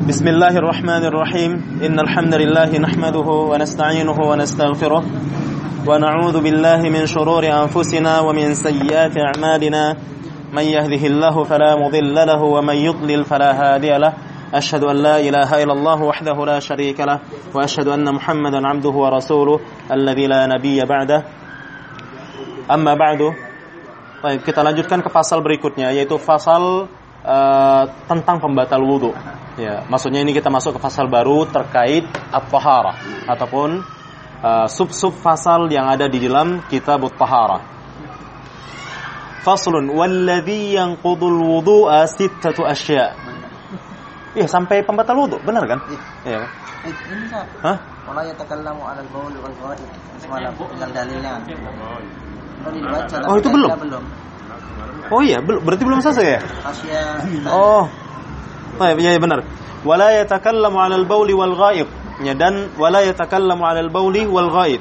Bismillahirrahmanirrahim. Innal hamdalillah nahmaduhu wa nasta'inuhu wa nastaghfiruh wa na'udzu billahi min shururi anfusina wa min sayyiati a'malina. Man yahdihillahu fala mudilla lahu wa man yudlil fala hadiya lahu. Asyhadu an la ilaha illallah wahdahu la syarika lahu wa asyhadu anna Muhammadan 'abduhu wa rasuluh alladzi la nabiyya ba'dahu. Amma ba'du. Baik, kita lanjutkan ke pasal berikutnya, yaitu pasal tentang pembatal wudu. Ya, maksudnya ini kita masuk ke pasal baru terkait at-taharah ataupun sub-sub pasal yang ada di dalam kitab at-taharah. Faslun walladzi yanqudul wudu'a sittatu asya'. Iya, sampai pembatal wudu, benar kan? Iya. Ini Ustaz. Hah? Wala yatakallamu 'alal bawl wal ghaib. Semalam tinggal dalilnya. Oh, itu belum? Oh iya, berarti belum selesai ya? Oh. Baik, ya benar. Wala yatakallamu 'alal bauli wal ghaib. Ya, dan wala yatakallamu 'alal bauli wal ghaib.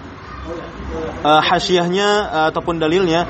Hasyiahnya ataupun dalilnya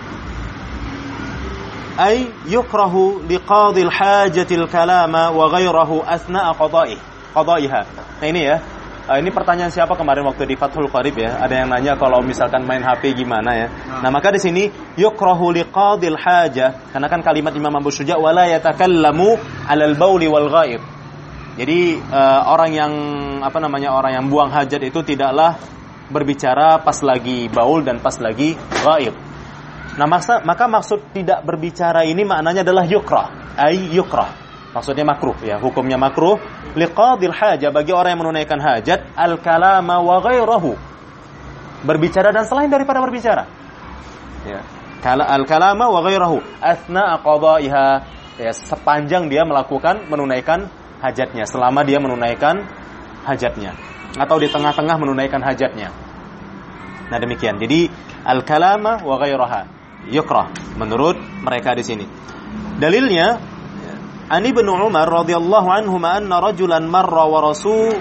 ay yukrahu liqadil hajatil kalama wa ghairahu asna'a qada'iha. Nah ini ya. Ini pertanyaan siapa kemarin waktu di Fathul Qarib ya? Ada yang nanya kalau misalkan main HP gimana ya? Nah, maka di sini yukrahu liqadil haja, karena kan kalimat Imam Abu Syuja wala yatakallamu 'alal bauli wal ghaib. Jadi orang yang buang hajat itu tidaklah berbicara pas lagi baul dan pas lagi ghaib. Nah, maka maksud tidak berbicara ini maknanya adalah yukrah, ay yukrah. Maksudnya makruh ya, hukumnya makruh liqadil haja, bagi orang yang menunaikan hajat, al-kalama wa ghairahu, berbicara dan selain daripada berbicara. Ya. Al-kalama wa ghairahu asna'a qada'iha, ya, sepanjang dia menunaikan hajatnya, selama dia menunaikan hajatnya atau di tengah-tengah menunaikan hajatnya. Nah, demikian. Jadi al-kalama wa ghairaha yukrah menurut mereka di sini. Dalilnya Ani bin Umar radhiyallahu anhuma anna rajulan marra wa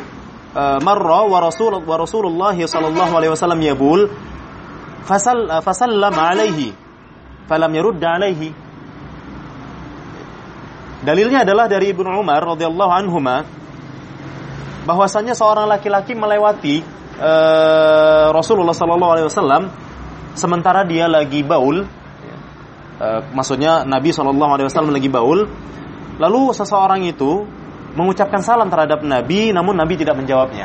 Rasulullah sallallahu alaihi wasallam yabul fasallama alaihi falam yurd alaihi. Dalilnya adalah dari Ibnu Umar radhiyallahu anhuma bahwasanya seorang laki-laki melewati Rasulullah sallallahu alaihi wasallam sementara dia lagi baul. Maksudnya Nabi sallallahu alaihi wasallam lagi baul. Lalu seseorang itu mengucapkan salam terhadap Nabi, namun Nabi tidak menjawabnya.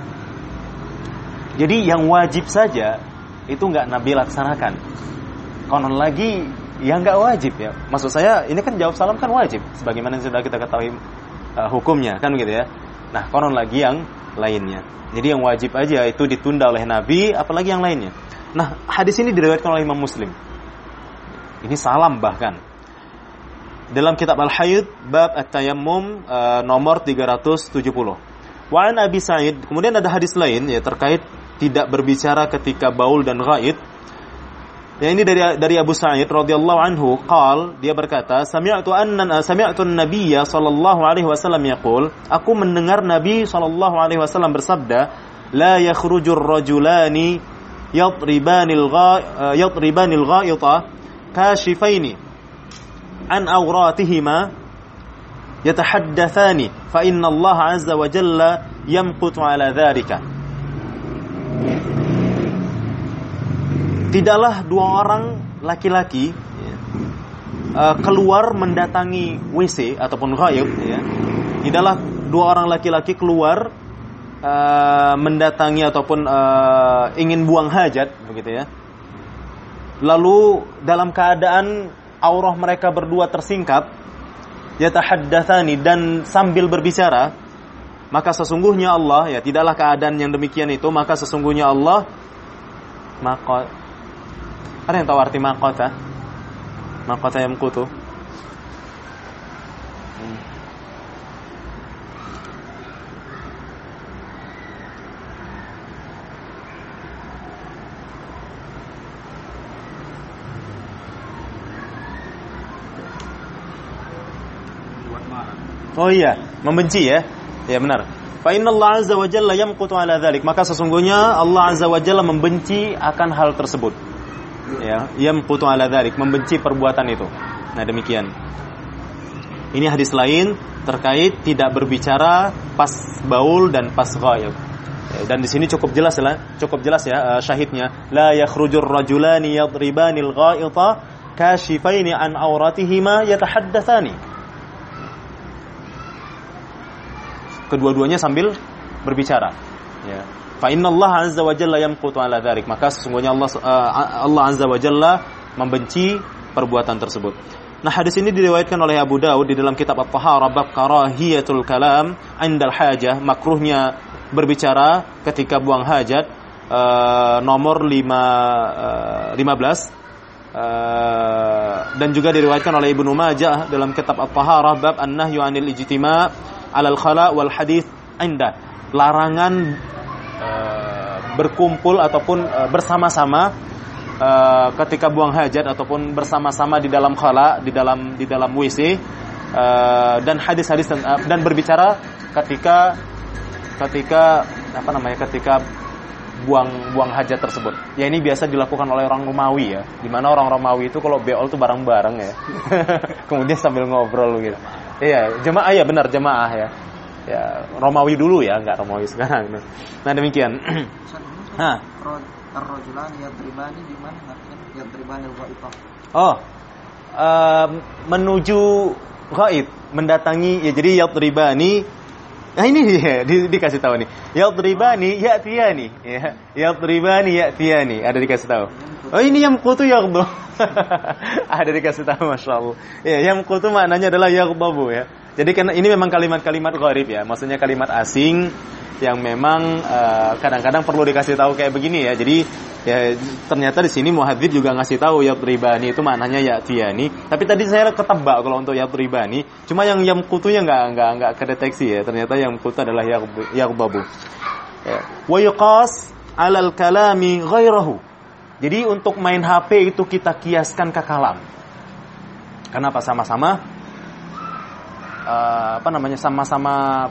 Jadi yang wajib saja itu nggak Nabi laksanakan. Konon lagi yang nggak wajib ya. Maksud saya ini kan jawab salam kan wajib, sebagaimana yang sudah kita ketahui hukumnya kan gitu ya. Nah, konon lagi yang lainnya. Jadi yang wajib aja itu ditunda oleh Nabi, apalagi yang lainnya. Nah, hadis ini diriwayatkan oleh Imam Muslim. Ini salam bahkan. Dalam kitab Al-Hayd bab At-Tayammum nomor 370. Wa an Abi Sa'id, kemudian ada hadis lain ya terkait tidak berbicara ketika baul dan ghaid. Ya, ini dari Abu Sa'id radhiyallahu anhu, dia berkata, sami'tu an-nabiyya sallallahu alaihi wasallam yaqul, aku mendengar Nabi sallallahu alaihi wasallam bersabda, la yakhrujur rajulani yadribanil ghaita kashifaini an awratihima yatahaddatsani fa inna Allah azza wa jalla yamqutu ala dzalika. Tidaklah dua orang laki-laki keluar mendatangi WC ataupun ghaib ya. Tidaklah dua orang laki-laki keluar mendatangi ataupun ingin buang hajat begitu ya. Lalu dalam keadaan aurah mereka berdua tersingkap, yatahaddatsani, dan sambil berbicara, maka sesungguhnya Allah, ya tidaklah keadaan yang demikian itu, maka sesungguhnya Allah ada yang tahu arti maqata yang kutu? Oh iya, membenci ya. Ya benar. Fa inna Allah azza wa jalla yamqutu ala dzalik. Maka sesungguhnya Allah azza wa jalla membenci akan hal tersebut. Ya, yamqutu ala dzalik, membenci perbuatan itu. Nah, demikian. Ini hadis lain terkait tidak berbicara pas baul dan pas ghaib. Dan di sini cukup jelas ya syahidnya, la yakhrujur rajulani yadribanil ghaita kashifaini an auratihima yatahaddatsani. Kedua-duanya sambil berbicara. Ya. Fa inna Allah azza wa jalla yamqutu ala dzalik. Maka sesungguhnya Allah azza wa jalla membenci perbuatan tersebut. Nah, hadis ini diriwayatkan oleh Abu Daud di dalam kitab At-Taharah bab karahiyatul kalam 'indal hajah, makruhnya berbicara ketika buang hajat, nomor 15. Dan juga diriwayatkan oleh Ibnu Majah dalam kitab At-Taharah bab an-nahyu 'anil ijtima' 'alal khala' wal hadits 'inda. Larangan berkumpul ataupun bersama-sama ketika buang hajat ataupun bersama-sama di dalam khala, di dalam WC, dan hadis-hadis dan berbicara ketika buang hajat tersebut. Ya, ini biasa dilakukan oleh orang Romawi ya. Di mana orang Romawi itu kalau beol tuh bareng-bareng ya. Kemudian sambil ngobrol gitu. Iya, jemaah ya, benar jemaah ya. Ya, Romawi dulu ya, enggak Romawi sekarang. Nah, demikian. Hah. Ar-rajulani yadribani di mana artinya yadribani al-ghaibah? Oh, menuju ghaib, mendatangi ya, jadi yadribani. Nah, ini ya, dikasih tahu nih. Yadribani ya'tiyani, ya. Yadribani ya'tiyani, ada dikasih tahu. Oh, ini yamqutu yaghdu. Ada dikasih tahu, masyaallah. Ya, yamqutu maknanya adalah yaghdabu ya. Jadi kan ini memang kalimat-kalimat gharib ya, maksudnya kalimat asing yang memang kadang-kadang perlu dikasih tahu kayak begini ya. Jadi ya ternyata di sini muhadzib juga ngasih tahu yadribani itu maknanya ya'tiyani. Tapi tadi saya ketebak kalau untuk yadribani, cuma yang yamqutunya enggak kedeteksi ya. Ternyata yamqutu adalah yaghdabu. Ya. Wa yuqas 'alal kalami ghairahu. Jadi untuk main HP itu kita kiaskan ke kalam. Kenapa? Sama-sama sama-sama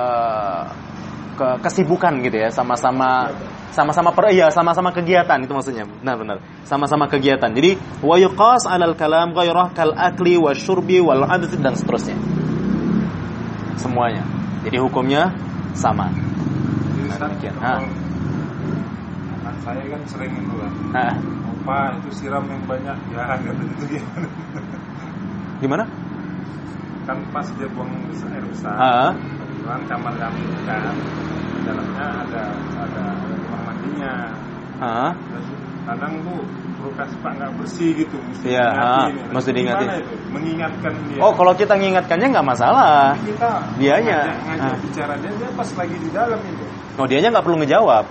kesibukan gitu ya, sama-sama kegiatan, itu maksudnya. Benar. Sama-sama kegiatan. Jadi wa yuqas 'alal kalam ghairah kal akli wasyurbi wal 'adth dan seterusnya. Semuanya. Jadi hukumnya sama. Demikian. Anak saya kan sering itu kan. Opa itu siram yang banyak ya, gitu dia. Gimana? Kan pas dia buang air besar, kebetulan kamar kami kan dalamnya ada kamar mandinya. Kadang tuh bekas Pak nggak bersih gitu, mesti mesti diingatin. Mengingatkan dia. Oh, kalau kita mengingatkannya nggak masalah. Kita dianya ngajak bicara dia pas lagi di dalam itu. Oh, dianya nggak perlu ngejawab.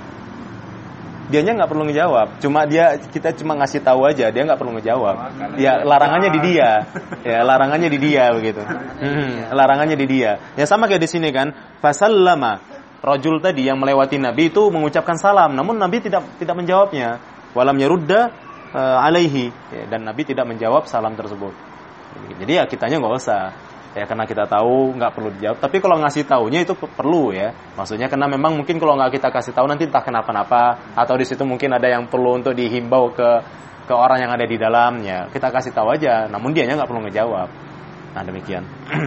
Cuma kita cuma ngasih tahu aja, dia nggak perlu ngejawab. Ya, larangannya di dia. Ya, larangannya di dia begitu. Larangannya di dia. Ya sama kayak di sini kan. Fasallama. Rajul tadi yang melewati Nabi itu mengucapkan salam, namun Nabi tidak menjawabnya. Walam yarudda alaihi. Ya, dan Nabi tidak menjawab salam tersebut. Jadi ya kitanya nggak usah. Ya, karena kita tahu nggak perlu dijawab. Tapi kalau ngasih taunya itu perlu ya. Maksudnya karena memang mungkin kalau nggak kita kasih tahu nanti entah kenapa-napa, atau di situ mungkin ada yang perlu untuk dihimbau ke orang yang ada di dalamnya. Kita kasih tahu aja. Namun dianya nggak perlu ngejawab. Nah, demikian.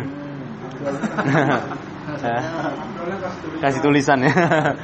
Kasih tulisan ya.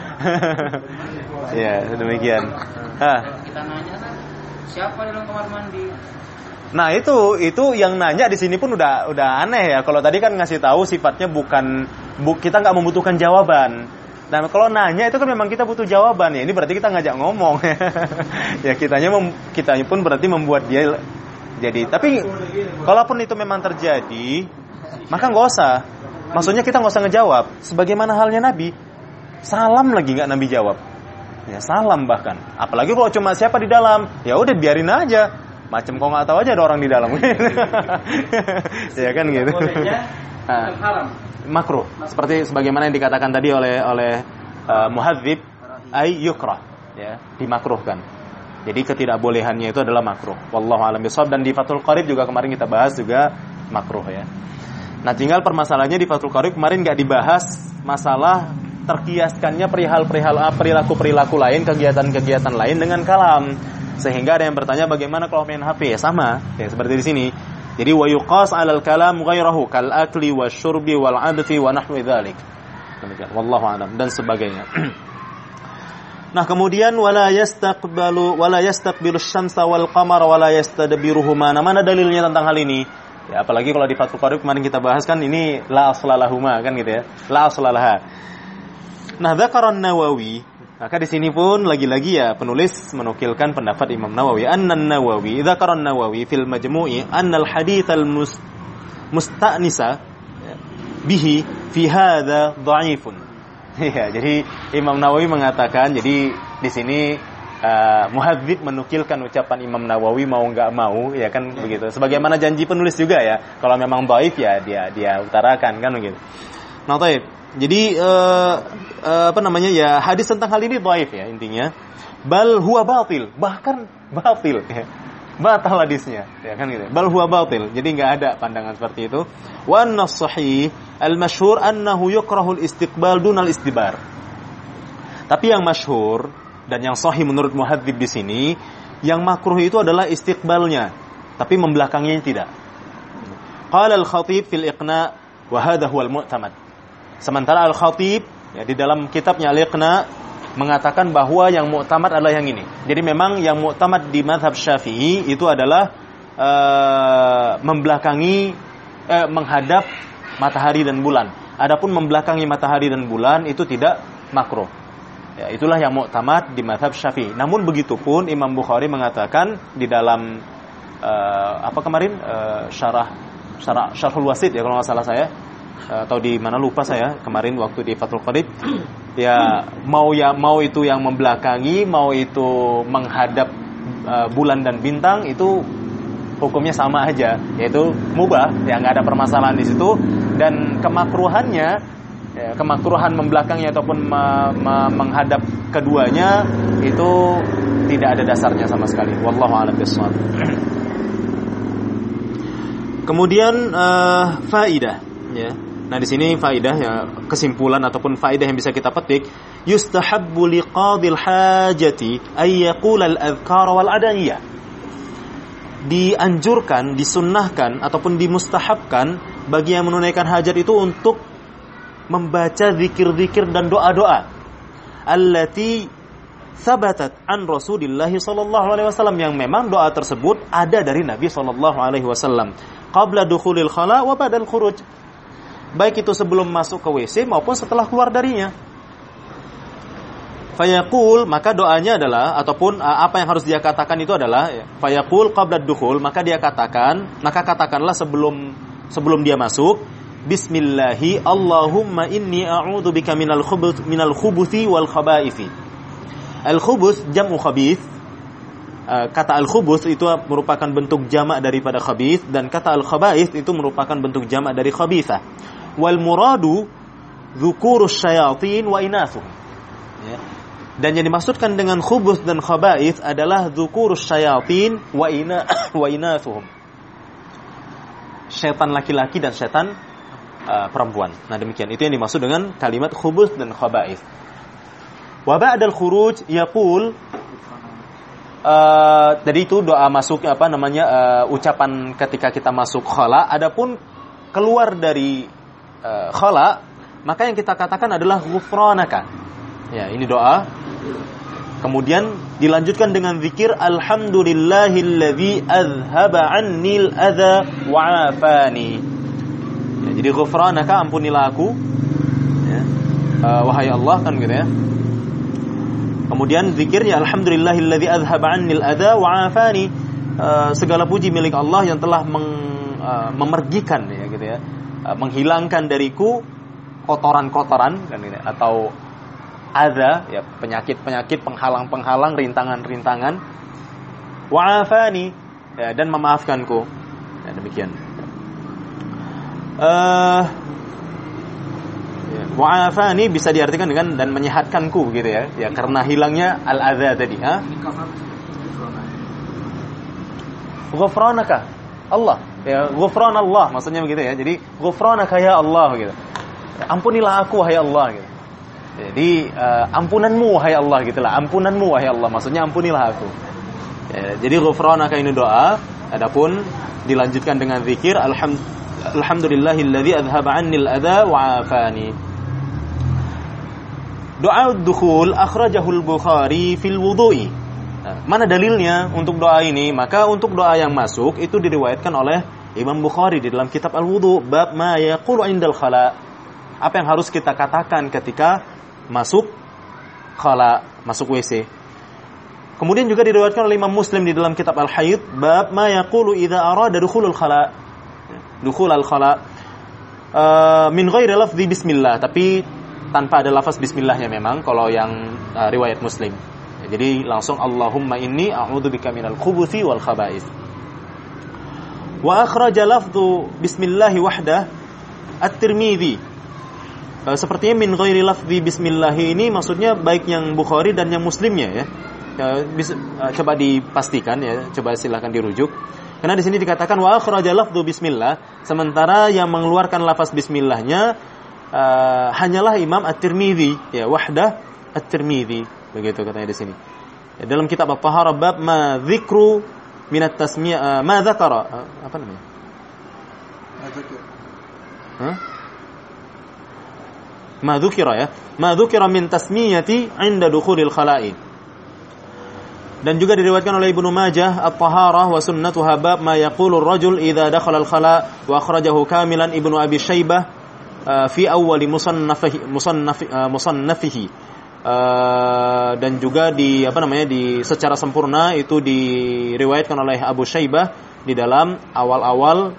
Ya, demikian. Kita nanya kan siapa dalam kamar mandi? Nah, itu yang nanya di sini pun udah aneh ya. Kalau tadi kan ngasih tahu sifatnya kita nggak membutuhkan jawaban. Nah, kalau nanya itu kan memang kita butuh jawaban ya. Ini berarti kita ngajak ngomong. Ya, kitanya pun berarti membuat dia jadi. Tapi kalaupun itu memang terjadi, maka nggak usah. Maksudnya kita nggak usah ngejawab. Sebagaimana halnya Nabi, salam lagi nggak Nabi jawab. Ya, salam bahkan. Apalagi kalau cuma siapa di dalam, ya udah biarin aja. Macam kau nggak tahu aja ada orang di dalam. Ya kan gitu. Haram. Makruh. Seperti sebagaimana yang dikatakan tadi oleh muhadzib ay yukrah, ya, dimakruhkan. Jadi ketidakbolehannya itu adalah makruh. Wallahu a'lam bishawab. Dan di Fathul Qarib juga kemarin kita bahas juga makruh ya. Nah, tinggal permasalahannya di Fathul Qarib kemarin nggak dibahas masalah terkiaskannya perilaku lain, kegiatan lain dengan kalam. Sehingga ada yang bertanya bagaimana kalau main HP? Ya sama, ya seperti di sini. Jadi wa yuqas 'alal kalam ghairahu kal akli wasyurbi wal 'abthi wa nahwi dzalik. Demikian wallahu a'lam dan sebagainya. Nah, kemudian wala yastaqbilu asy-syamsa wal qamara wala yastadbiruhuma. Mana dalilnya tentang hal ini? Ya, apalagi kalau di Fathul Qarib kemarin kita bahas kan ini la aslalahuma kan gitu ya. La aslalaha. Nah, dzakara an-Nawawi. Maka di sini pun lagi-lagi ya penulis menukilkan pendapat Imam Nawawi. An-Nawawi, dzakara an-Nawawi fil Majmu'i anna al-hadits al-musta'nisa bihi fi hadza dha'ifun. Ya, jadi Imam Nawawi mengatakan, jadi di sini Muhadzib menukilkan ucapan Imam Nawawi mau enggak mau, ya kan begitu. Sebagaimana janji penulis juga ya, kalau memang dhaif ya dia utarakan kan begitu. Nah, baik. Jadi ya hadis tentang hal ini dhaif ya intinya. Bal huwa batil, bahkan batil ya. Batal hadisnya, ya kan gitu. Bal huwa batil. Jadi enggak ada pandangan seperti itu. Wa annas sahih al-masyhur annahu yukrahu al-istiqbal dunal istidbar. Tapi yang masyhur dan yang sahih menurut Muhadzib di sini, yang makruh itu adalah istiqbalnya, tapi membelakanginya tidak. Qala al-Khatib fil Iqna wa hadha huwa al-mu'tamad. Sementara Al-Khatib ya, di dalam kitabnya Al-Iqna mengatakan bahwa yang mu'tamad adalah yang ini. Jadi memang yang mu'tamad di mazhab Syafi'i itu adalah menghadap matahari dan bulan. Adapun membelakangi matahari dan bulan itu tidak makruh. Ya, itulah yang mu'tamad di mazhab Syafi'i. Namun begitupun Imam Bukhari mengatakan di dalam Syarhul Wasit ya kalau nggak salah saya, atau di mana lupa saya kemarin waktu di Fathul Qarib, ya mau itu yang membelakangi, mau itu menghadap bulan dan bintang, itu hukumnya sama aja, yaitu mubah, ya nggak ada permasalahan di situ. Dan kemakruhannya, ya, kemakruhan membelakangi ataupun menghadap keduanya itu tidak ada dasarnya sama sekali. Wallahu a'lam bishawab. Kemudian faidah, ya. Nah, di sini faidah ya, kesimpulan ataupun faidah yang bisa kita petik, yustahabbu liqadil hajati ay yaqula al-adhkar wal adaniyah. Dianjurkan, disunnahkan ataupun dimustahabkan bagi yang menunaikan hajat itu untuk membaca zikir-zikir dan doa-doa allati thabatat an Rasulillah sallallahu alaihi wasallam, yang memang doa tersebut ada dari Nabi sallallahu alaihi wasallam qabla dukhulil khala wa ba'dal khuruj, baik itu sebelum masuk ke WC maupun setelah keluar darinya. Fayaqul, maka doanya adalah ataupun apa yang harus dia katakan itu adalah ya, fayaqul qabla dukhul, maka katakanlah sebelum dia masuk, bismillahi Allahumma inni a'udzu bika minal khubuthi wal khabaithi. Al-khubuth jam'u khabith. Kata al-khubuth itu merupakan bentuk jamak daripada khabith, dan kata al-khabaith itu merupakan bentuk jamak dari khabithah. Wal muradu dzukurus syayatin wa inathuhum. Ya. Dan yang dimaksudkan dengan khubuth dan khabaith adalah dzukurus syayatin wa inathuhum. Syaitan laki-laki dan syaitan perempuan. Nah, demikian. Itu yang dimaksud dengan kalimat khubuth dan khabaith. Wa ba'dal khuruj yaqul, jadi itu doa masuk ucapan ketika kita masuk khala. Adapun keluar dari khala, maka yang kita katakan adalah ghufranaka. Ya, ini doa. Kemudian dilanjutkan dengan zikir alhamdulillahilladzi azhaba 'annil adza wa 'afani. Ya, jadi ghufranaka, ampunilah aku. Ya. Wahai Allah, kan gitu ya. Kemudian zikirnya alhamdulillahilladzi azhaba 'annil adza wa 'afani. Segala puji milik Allah yang telah memergikan ya gitu ya. Menghilangkan dariku kotoran-kotoran kan gitu, atau adza ya, penyakit-penyakit, penghalang-penghalang, rintangan-rintangan. Wa 'afani ya, dan memaafkanku. Ya, demikian. Wa'afani bisa diartikan dengan dan menyehatkanku gitu ya. Ya, karena hilangnya al-adza tadi, ha? Ghufranaka Allah. Ya, ghufranallah maksudnya begitu ya. Jadi ghufranaka ya Allah gitu. Ampunilah aku wahai Allah gitu. Jadi ampunanmu wahai Allah gitulah. Ampunanmu wahai Allah, maksudnya ampunilah aku. Ya, jadi ghufranaka ini doa. Adapun dilanjutkan dengan zikir alhamdulillahilladzi adhaba 'annil adza wa 'afani. Doa dukhul akhrajahu al-Bukhari fil wudu'i. Mana dalilnya untuk doa ini? Maka untuk doa yang masuk itu diriwayatkan oleh Imam Bukhari di dalam kitab Al-Wudu, bab ma yaqulu 'indal khala. Apa yang harus kita katakan ketika masuk khala, masuk WC. Kemudian juga diriwayatkan oleh Imam Muslim di dalam kitab Al-Haid, bab ma yaqulu idza arada dukhulul khala. Dukhulul khala min ghairi lafzi bismillah, tapi tanpa ada lafaz bismillahnya memang kalau yang riwayat Muslim. Jadi langsung Allahumma inni a'udzubika minal khubuthi wal khaba'ith. Wa akhraja lafdhu bismillah wahdah At-Tirmidzi. Sepertinya min ghairi lafzi bismillah ini maksudnya baik yang Bukhari dan yang Muslimnya ya. Coba dipastikan ya, coba silakan dirujuk. Karena di sini dikatakan wa akhraja lafdhu bismillah, sementara yang mengeluarkan lafaz bismillahnya hanyalah Imam At-Tirmidzi ya, wahdah At-Tirmidzi. Begitu katanya di sini. Dalam kitab At-Taharah bab ma dzikru min at-tasmiyah ma dzakara apa namanya? Ma dzukira ya. Ma dzukira min tasmiyati 'inda dukhulil khala'i. Dan juga diriwayatkan oleh Ibnu Majah At-Taharah wa sunnatuha bab ma yaqulu ar-rajul idza dakhala al-khala' wa akhrajahu kamilan Ibnu Abi Syaibah fi awwali musannafihi. Dan juga di secara sempurna itu diriwayatkan oleh Abu Syaibah di dalam awal-awal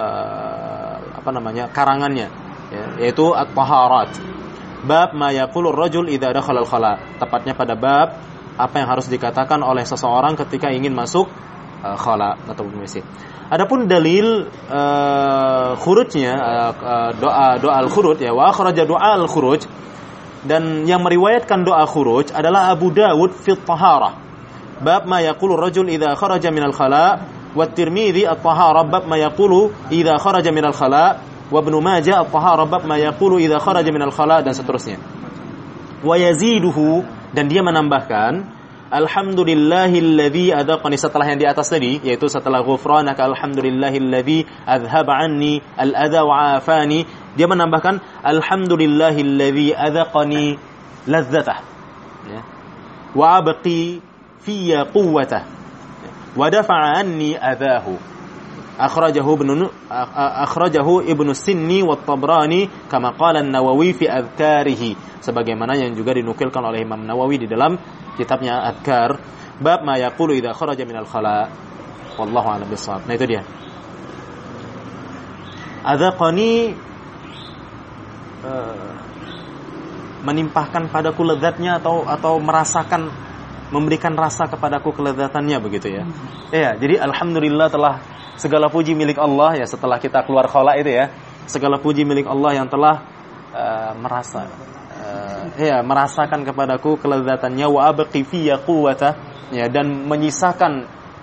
karangannya ya, yaitu At-Taharat bab ma yaqulu ar-rajul idza dakhala al-khala, tepatnya pada bab apa yang harus dikatakan oleh seseorang ketika ingin masuk khala atau WC. Adapun dalil khurujnya doa al-khuruj ya, wa akhraja doa al-khuruj, dan yang meriwayatkan doa khuruj adalah Abu Dawud fi Taharah bab ma yaqulu ar-rajul idza kharaja minal khala, wa Tirmidzi At-Taharah bab ma yaqulu idza kharaja minal khala, wa Ibnu Majah At-Taharah bab ma yaqulu idza kharaja minal khala, dan seterusnya. Wa yaziduhu, dan dia menambahkan alhamdulillahilladzi adzaqani, setelah yang di atas tadi, yaitu setelah ghufranaka alhamdulillahilladzi adzhaba anni al-adza wa afani, dia menambahkan alhamdulillahilladzi adzaqani ladzatah ya, wa abqi fiyya quwwatah wa dafa'a anni adahu. Akhrajahu Ibnu Sinni wa Tabrani kama qala an-Nawawi fi adhkarihi, sebagaimana yang juga dinukilkan oleh Imam Nawawi di dalam kitabnya Adhkar bab ma yaqulu idza kharaja minal khala. Wallahu a'lam bissawab. Nah itu dia. Adzaqani menimpahkan padaku lezatnya atau merasakan, memberikan rasa kepadaku kelezatannya, begitu ya. Ya, jadi alhamdulillah telah segala puji milik Allah ya, setelah kita keluar khala itu ya, segala puji milik Allah yang telah merasakan kepadaku kelezatannya, wa abqi fiyya quwwata ya, dan menyisakan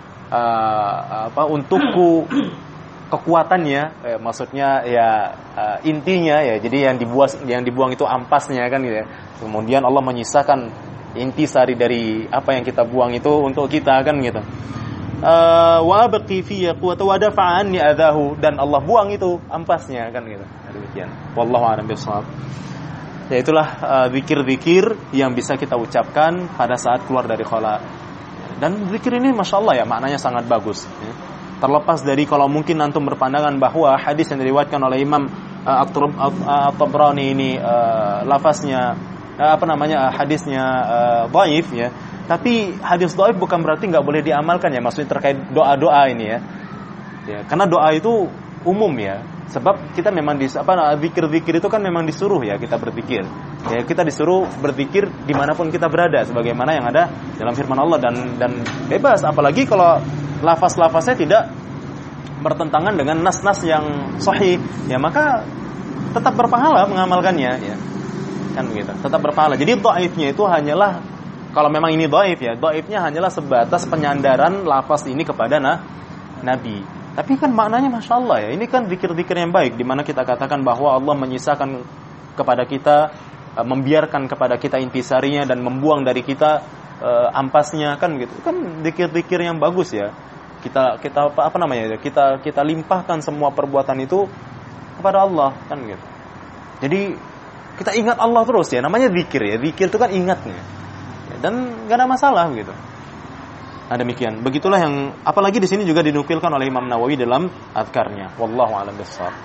untukku kekuatannya, maksudnya ya intinya ya, jadi yang dibuang itu ampasnya kan gitu ya. Kemudian Allah menyisakan intisari dari apa yang kita buang itu untuk kita kan gitu. Wa abqi fi quwwata wa dafa'a anni adahu, dan Allah buang itu ampasnya kan gitu. Demikian. Wallahu a'lam bishawab. Ya itulah zikir-zikir yang bisa kita ucapkan pada saat keluar dari khala. Dan zikir ini masyaallah ya, maknanya sangat bagus ya. Terlepas dari kalau mungkin antum berpandangan bahwa hadis yang diriwayatkan oleh Imam At-Tabrani ini lafaznya hadisnya dhaif ya. Tapi hadis dhaif bukan berarti enggak boleh diamalkan ya, maksudnya terkait doa-doa ini ya. Ya, karena doa itu umum ya. Sebab kita memang zikir-zikir itu kan memang disuruh ya kita berzikir. Ya, kita disuruh berzikir dimanapun kita berada, sebagaimana yang ada dalam firman Allah, dan bebas, apalagi kalau lafaz-lafaznya tidak bertentangan dengan nas-nas yang sahih, ya maka tetap berpahala mengamalkannya ya. Kan begitu, tetap berpahala. Jadi dhaifnya itu hanyalah, kalau memang ini dhaif ya, dhaifnya hanyalah sebatas penyandaran lafaz ini kepada Nabi. Tapi kan maknanya Masya Allah ya, ini kan zikir-zikir yang baik, di mana kita katakan bahwa Allah menyisakan kepada kita, membiarkan kepada kita intisarinya, dan membuang dari kita ampasnya, kan gitu. Kan zikir-zikir yang bagus ya. Kita apa namanya? Kita limpahkan semua perbuatan itu kepada Allah, kan gitu. Jadi kita ingat Allah terus ya, namanya zikir ya. Zikir itu kan ingatnya. Ya, dan enggak ada masalah gitu. Nah, demikian. Begitulah yang apalagi di sini juga dinukilkan oleh Imam Nawawi dalam adkarnya. Wallahu a'lam bishshawab.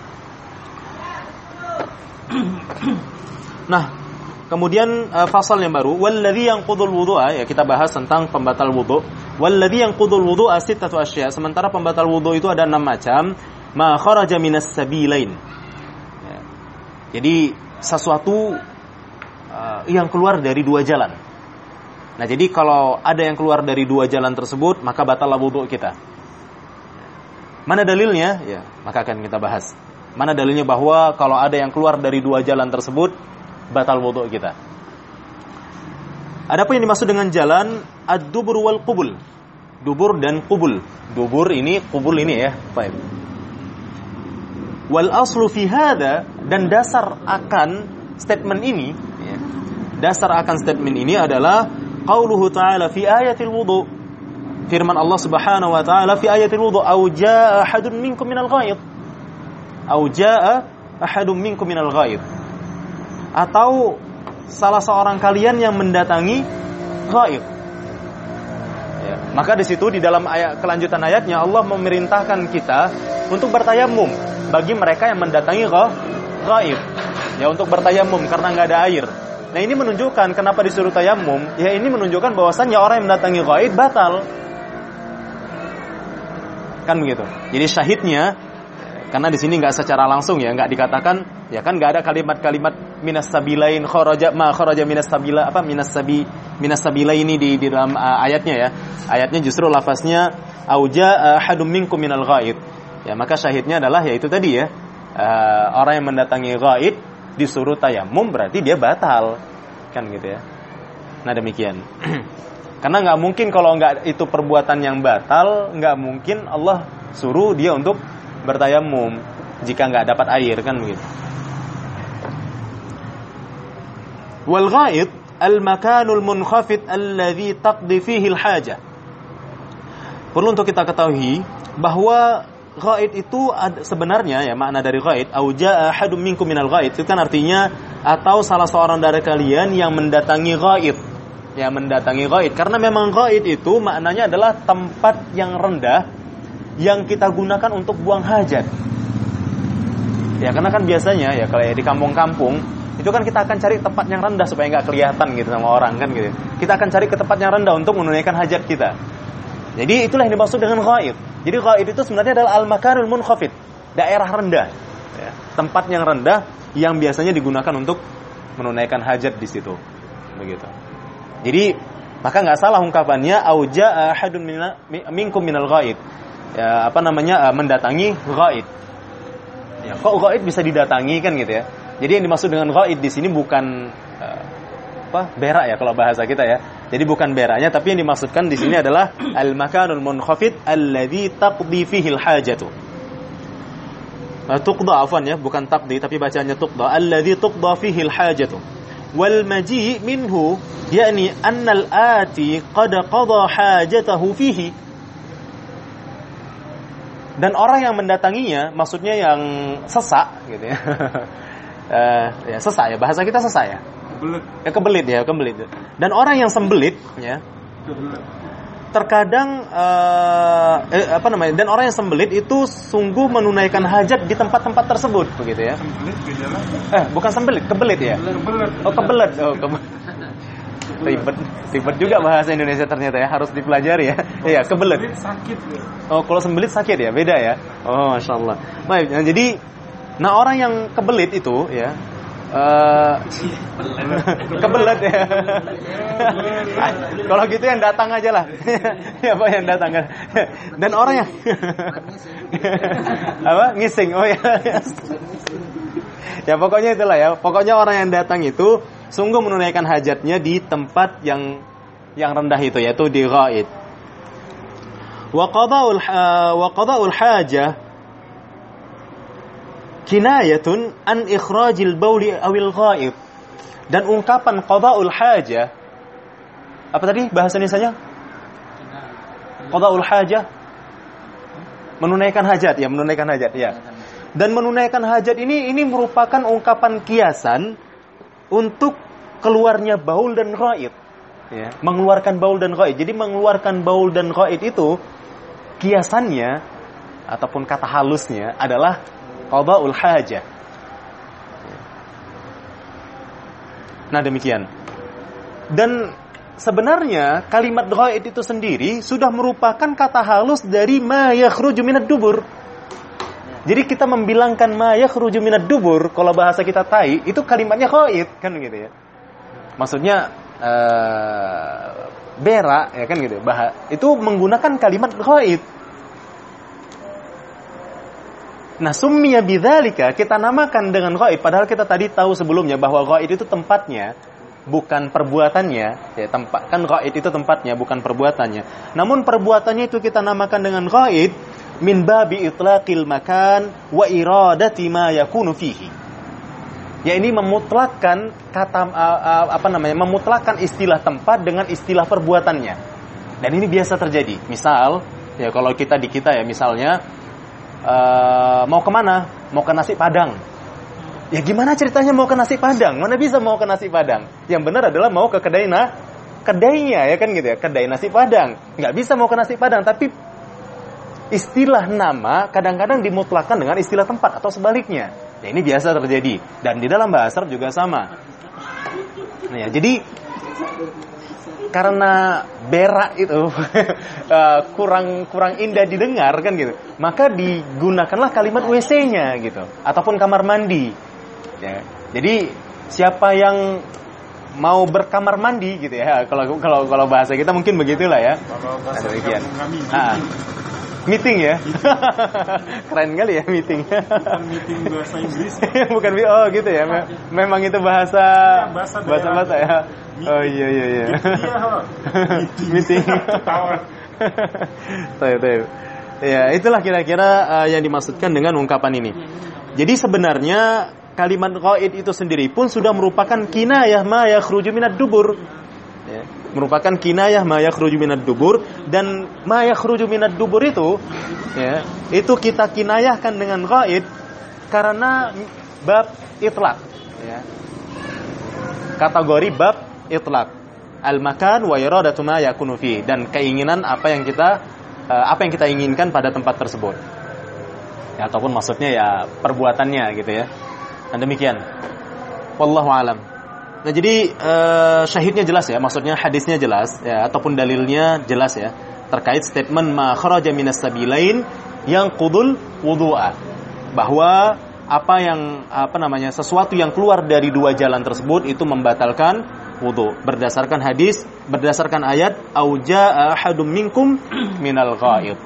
Nah, kemudian fasal yang baru, walladzi yanqudul wudu'a, ya kita bahas tentang pembatal wudu. Walladzi yanqudul wudu'a sittatu asya'. Sementara pembatal wudu itu ada 6 macam. Ma kharaja minas sabilain. Ya. Jadi sesuatu yang keluar dari 2 jalan. Nah, jadi kalau ada yang keluar dari 2 jalan tersebut, maka batal wudu kita. Mana dalilnya? Ya, maka akan kita bahas. Mana dalilnya bahwa kalau ada yang keluar dari 2 jalan tersebut, batal wudu kita. Adapun yang dimaksud dengan jalan ad-dubur wal qubul. Dubur dan qubul. Dubur ini, qubul ini ya. Baik. Wal aslu fi hadza, dan dasar akan statement ini, ya. Dasar akan statement ini adalah qauluhu ta'ala fi ayatil wudu. Firman Allah Subhanahu wa ta'ala fi ayatil wudu, au jaa ahadun minkum minal ghaid. Au jaa ahadun minkum minal ghaid. Atau salah seorang kalian yang mendatangi ghaid. Ya, maka di situ di dalam ayat kelanjutan ayatnya Allah memerintahkan kita untuk bertayamum bagi mereka yang mendatangi ghaid. Ya, untuk bertayamum karena enggak ada air. Nah, ini menunjukkan kenapa disuruh tayamum. Ya, ini menunjukkan bahwasannya orang yang mendatangi ghaid batal. Kan begitu. Jadi syahidnya, karena di sini nggak secara langsung ya, nggak dikatakan, ya kan nggak ada kalimat-kalimat minas sabilain kharaja minas sabila, apa minas sabila ini di dalam ayatnya ya. Ayatnya justru lafaznya auja ahadum minkum minal ghaid. Ya, maka syahidnya adalah yaitu tadi ya, orang yang mendatangi ghaid disuruh tayamum berarti dia batal, kan gitu ya. Nah, demikian. Karena nggak mungkin kalau nggak itu perbuatan yang batal, nggak mungkin Allah suruh dia untuk bertayamum jika nggak dapat air, kan begitu. Wal ghaid al makanul munkhafid alladhi taqdi fihi al haja. Perlu untuk kita ketahui bahwa ghaid itu sebenarnya ya, makna dari ghaid auja ahadum minkum minal ghaid itu kan artinya atau salah seorang dari kalian yang mendatangi ghaid. Ya, mendatangi ghaid, karena memang ghaid itu maknanya adalah tempat yang rendah yang kita gunakan untuk buang hajat. Ya, karena kan biasanya ya kalau di kampung-kampung itu kan kita akan cari tempat yang rendah supaya nggak kelihatan gitu sama orang, kan gitu. Kita akan cari ke tempat yang rendah untuk menunaikan hajat kita. Jadi itulah yang dimaksud dengan ghaid. Jadi ghaid itu sebenarnya adalah al-makanul munkhafid, daerah rendah, ya, tempat yang rendah yang biasanya digunakan untuk menunaikan hajat di situ. Begitu. Jadi maka nggak salah ungkapannya auja ahadun minkum minal ghaid. Ya, apa namanya, mendatangi ghaid. Ya, kok ghaid bisa didatangi, kan gitu ya. Jadi yang dimaksud dengan ghaid di sini bukan berak ya kalau bahasa kita ya. Jadi bukan beraknya, tapi yang dimaksudkan di sini adalah al-makanul munkhafid alladzi taqdi fihi al-hajatu. Tuqda afwan ya, bukan taqdi tapi bacanya tuqda, alladzi tuqda fihi al-hajatu. Wal maji' minhu yakni anna al-ati qad qada hajatahu fihi. Dan orang yang mendatanginya maksudnya yang sesak gitu ya. Ya sesak ya, bahasa kita sesak ya. Kebelit. Dan orang yang sembelit ya, terkadang dan orang yang sembelit itu sungguh menunaikan hajat di tempat-tempat tersebut, begitu ya. Sembelit beda. Bukan sembelit, kebelit ya. Kebelet. Ribet juga bahasa Indonesia ternyata ya, harus dipelajari ya. Iya, kebelet. Sakit ya. Oh, kalau sembelit sakit ya, beda ya. Oh, masyaallah. Baik, jadi orang yang kebelit itu ya, kebelet ya. Kalau gitu yang datang aja lah. Ya Pak, yang datang kan. Dan orang yang ngising. Oh ya. Ya pokoknya itulah ya. Pokoknya orang yang datang itu sungguh menunaikan hajatnya di tempat yang rendah itu, yaitu di ghaid. Wa qada'ul hajah kinayatun an ikhrajil bauli awil ghaib. Dan ungkapan qada'ul hajah, apa tadi bahasa Indonesianya? Qada'ul hajah, Menunaikan hajat ya. Dan menunaikan hajat ini merupakan ungkapan kiasan untuk keluarnya baul dan ghaid. Ya, mengeluarkan baul dan ghaid. Jadi mengeluarkan baul dan ghaid itu kiasannya ataupun kata halusnya adalah qada'ul hajah. Nah, demikian. Dan sebenarnya kalimat ghaid itu sendiri sudah merupakan kata halus dari ma yakhruju minad dubur. Jadi kita membilangkan ma yakhruju minad dubur, kalau bahasa kita tai, itu kalimatnya ghaid, kan gitu ya. Maksudnya berak ya kan gitu. Itu menggunakan kalimat ghaid. Nah, summiya bidzalika, kita namakan dengan ghaid, padahal kita tadi tahu sebelumnya bahwa ghaid itu tempatnya, bukan perbuatannya. Ya, kan ghaid itu tempatnya, bukan perbuatannya. Namun perbuatannya itu kita namakan dengan ghaid min babi itlaqil makan wa iradati ma yakunu fihi. Ya, ini memutlakkan kata memutlakkan istilah tempat dengan istilah perbuatannya. Dan ini biasa terjadi. Misal, ya kalau kita ya misalnya mau kemana? Mau ke nasi Padang. Ya gimana ceritanya mau ke nasi Padang? Mana bisa mau ke nasi Padang? Yang benar adalah mau ke kedainya ya kan gitu ya, kedai nasi Padang. Nggak bisa mau ke nasi Padang, tapi istilah nama kadang-kadang dimutlakkan dengan istilah tempat atau sebaliknya. Ya, ini biasa terjadi dan di dalam bahasa Arab juga sama. Nah, ya, jadi karena berak itu kurang indah didengar kan gitu, maka digunakanlah kalimat WC-nya gitu ataupun kamar mandi. Ya, jadi siapa yang mau berkamar mandi gitu ya, kalau bahasa kita mungkin begitulah ya. Kalau bahasa demikian. kami Meeting ya. Keren kali ya meeting. bukan meeting bahasa Inggris. Bukan gitu ya. Memang itu bahasa ya. Oh iya. Meeting. Tahu. Ya, itulah kira-kira yang dimaksudkan dengan ungkapan ini. Jadi sebenarnya kalimat ghaid itu sendiri pun sudah merupakan kinayah ma yakhruju minad dubur. Ya, merupakan kinayah ma yakhruju minad dubur, dan ma yakhruju minad dubur itu ya, itu kita kinayahkan dengan ghaid karena bab itlaq ya. Kategori bab itlaq. Al-makan wa iradatu ma yakunu fi, dan keinginan apa yang kita inginkan pada tempat tersebut. Ya, ataupun maksudnya ya perbuatannya gitu ya. Dan demikian. Wallahu alam. Nah, jadi syahidnya jelas ya, maksudnya hadisnya jelas ya, ataupun dalilnya jelas ya, terkait statement ma kharaja minas sabilain yang qudul wudu'a, bahwa sesuatu yang keluar dari dua jalan tersebut itu membatalkan wudu berdasarkan hadis, berdasarkan ayat au jaa ahadum minkum minal ghaid.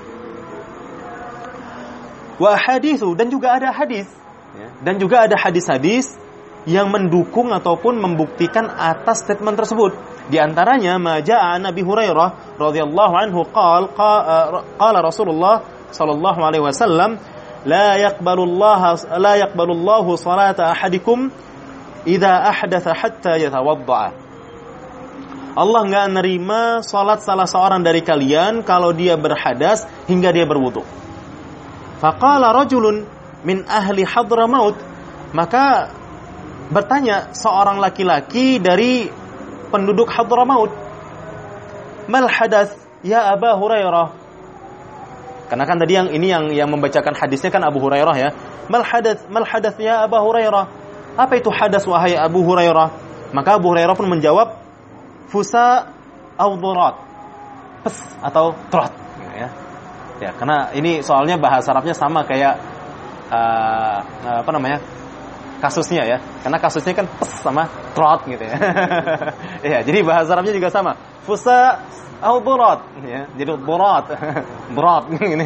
Wa haditsu, dan juga ada hadis ya, dan juga ada hadis-hadis yang mendukung ataupun membuktikan atas statement tersebut. Di antaranya majaa Nabi Hurairah radhiyallahu anhu qala Rasulullah sallallahu alaihi wasallam la yaqbalu Allahu salata ahadikum idza ahdatha hatta yatawadda. Allah enggak nerima salat salah seorang dari kalian kalau dia berhadas hingga dia berwudu. Faqala rajulun min ahli Hadramaut, maka bertanya seorang laki-laki dari penduduk Hadramaut, mal hadath ya Aba Hurairah. Karena kan tadi yang membacakan hadisnya kan Abu Hurairah ya. Mal hadath ya Aba Hurairah. Apa itu hadas wahai Abu Hurairah? Maka Abu Hurairah pun menjawab fusa au durat. Pes atau trot ya. Ya, karena ini soalnya bahasa Arabnya sama kayak kasusnya ya, karena kasusnya kan pes sama trot gitu ya. Ya, jadi bahasa Arabnya juga sama. Fusa au durat ya. Jadi durat gini.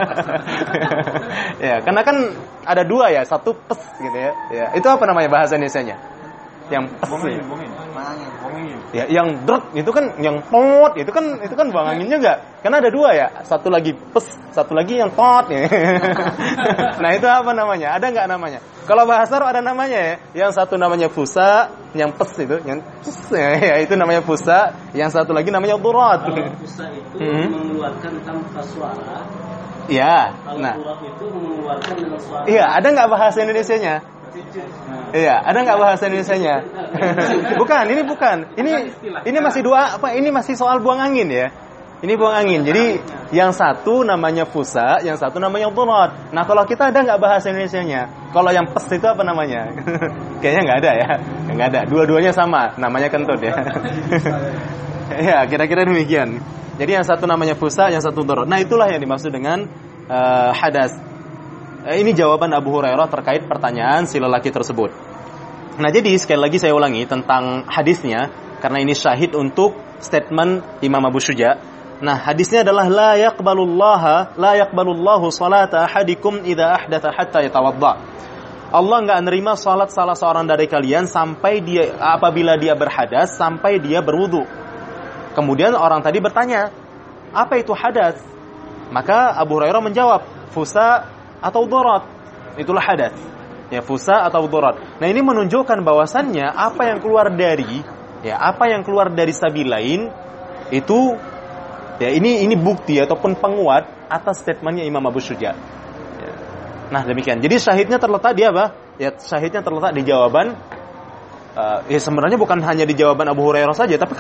Ya, karena kan ada dua ya, satu pes gitu ya. Ya, itu apa namanya bahasa Indonesianya? Yang pes. Bongengin. Ya, yang drot itu kan, yang pot itu kan buang anginnya enggak? Karena ada dua ya, satu lagi pes, satu lagi yang pot ya. Nah, itu apa namanya? Ada enggak namanya? Kalau bahasa Arab ada namanya ya. Yang satu namanya fusa, yang pes itu, yang pes ya, itu namanya fusa, yang satu lagi namanya durat. Kalau fusa itu mengeluarkan tanpa suara, Ya, nah. Iya, ada nggak bahasa Indonesianya? Iya, ada nggak bahasa Indonesianya? Bukan. Ini masih ini masih soal buang angin ya. Ini buang angin. Jadi yang satu namanya fusa, yang satu namanya dhurat. Nah, kalau kita ada nggak bahasa Indonesianya? Kalau yang pes itu apa namanya? Kayaknya nggak ada ya. Nggak ada. Dua-duanya sama, namanya kentut ya. Ya, kira-kira demikian. Jadi yang satu namanya fusa, yang satu dhurat. Nah, itulah yang dimaksud dengan hadas. Ini jawaban Abu Hurairah terkait pertanyaan si lelaki tersebut. Nah, jadi sekali lagi saya ulangi tentang hadisnya karena ini syahid untuk statement Imam Abu Syuja. Nah, hadisnya adalah la yaqbalullahu salata ahadikum idza ahdatha hatta yatawadda. Allah enggak menerima salat salah seorang dari kalian apabila dia berhadas sampai dia berwudu. Kemudian orang tadi bertanya, apa itu hadas? Maka Abu Hurairah menjawab, fusa atau dhurat. Itulah hadas. Ya, fusa atau dhurat. Nah, ini menunjukkan bahwasannya apa yang keluar dari sabilain itu ya ini bukti ataupun penguat atas statementnya Imam Abu Syuja. Ya. Nah, demikian. Jadi syahidnya terletak di apa? Ya, syahidnya terletak di jawaban ya sebenarnya bukan hanya di jawaban Abu Hurairah saja, tapi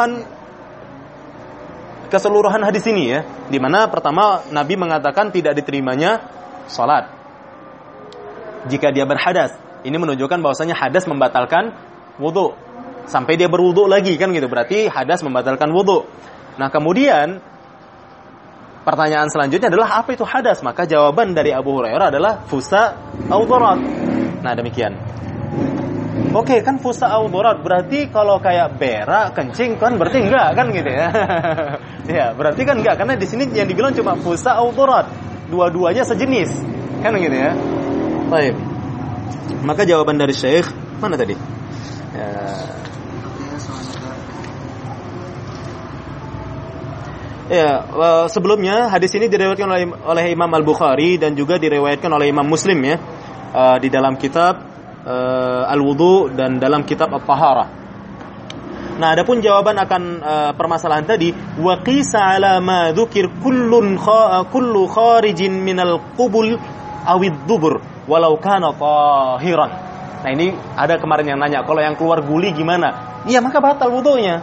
keseluruhan hadis ini ya, di mana pertama Nabi mengatakan tidak diterimanya salat jika dia berhadas. Ini menunjukkan bahwasanya hadas membatalkan wudu. Sampai dia berwudu lagi kan gitu. Berarti hadas membatalkan wudu. Nah, kemudian pertanyaan selanjutnya adalah apa itu hadas? Maka jawaban dari Abu Hurairah adalah fusa au dhurat. Nah, demikian. Oke, kan fusa au dhurat berarti kalau kayak berak, kencing kan berarti enggak kan gitu ya. Ya, berarti kan enggak karena di sini yang dibilang cuma fusa au dhurat. Dua-duanya sejenis. Kan gitu ya. Baik. Maka jawaban dari Syekh mana tadi? Ya, sebelumnya hadis ini diriwayatkan oleh Imam Al-Bukhari dan juga diriwayatkan oleh Imam Muslim ya, di dalam kitab Al-Wudu dan dalam kitab At-Taharah. Nah, adapun jawaban akan permasalahan tadi, wa qisa ala ma dzukir kullu kharijin minal qubul awid dubur walau kana tahiran. Nah, ini ada kemarin yang nanya, kalau yang keluar guli gimana? Iya, maka batal wudunya.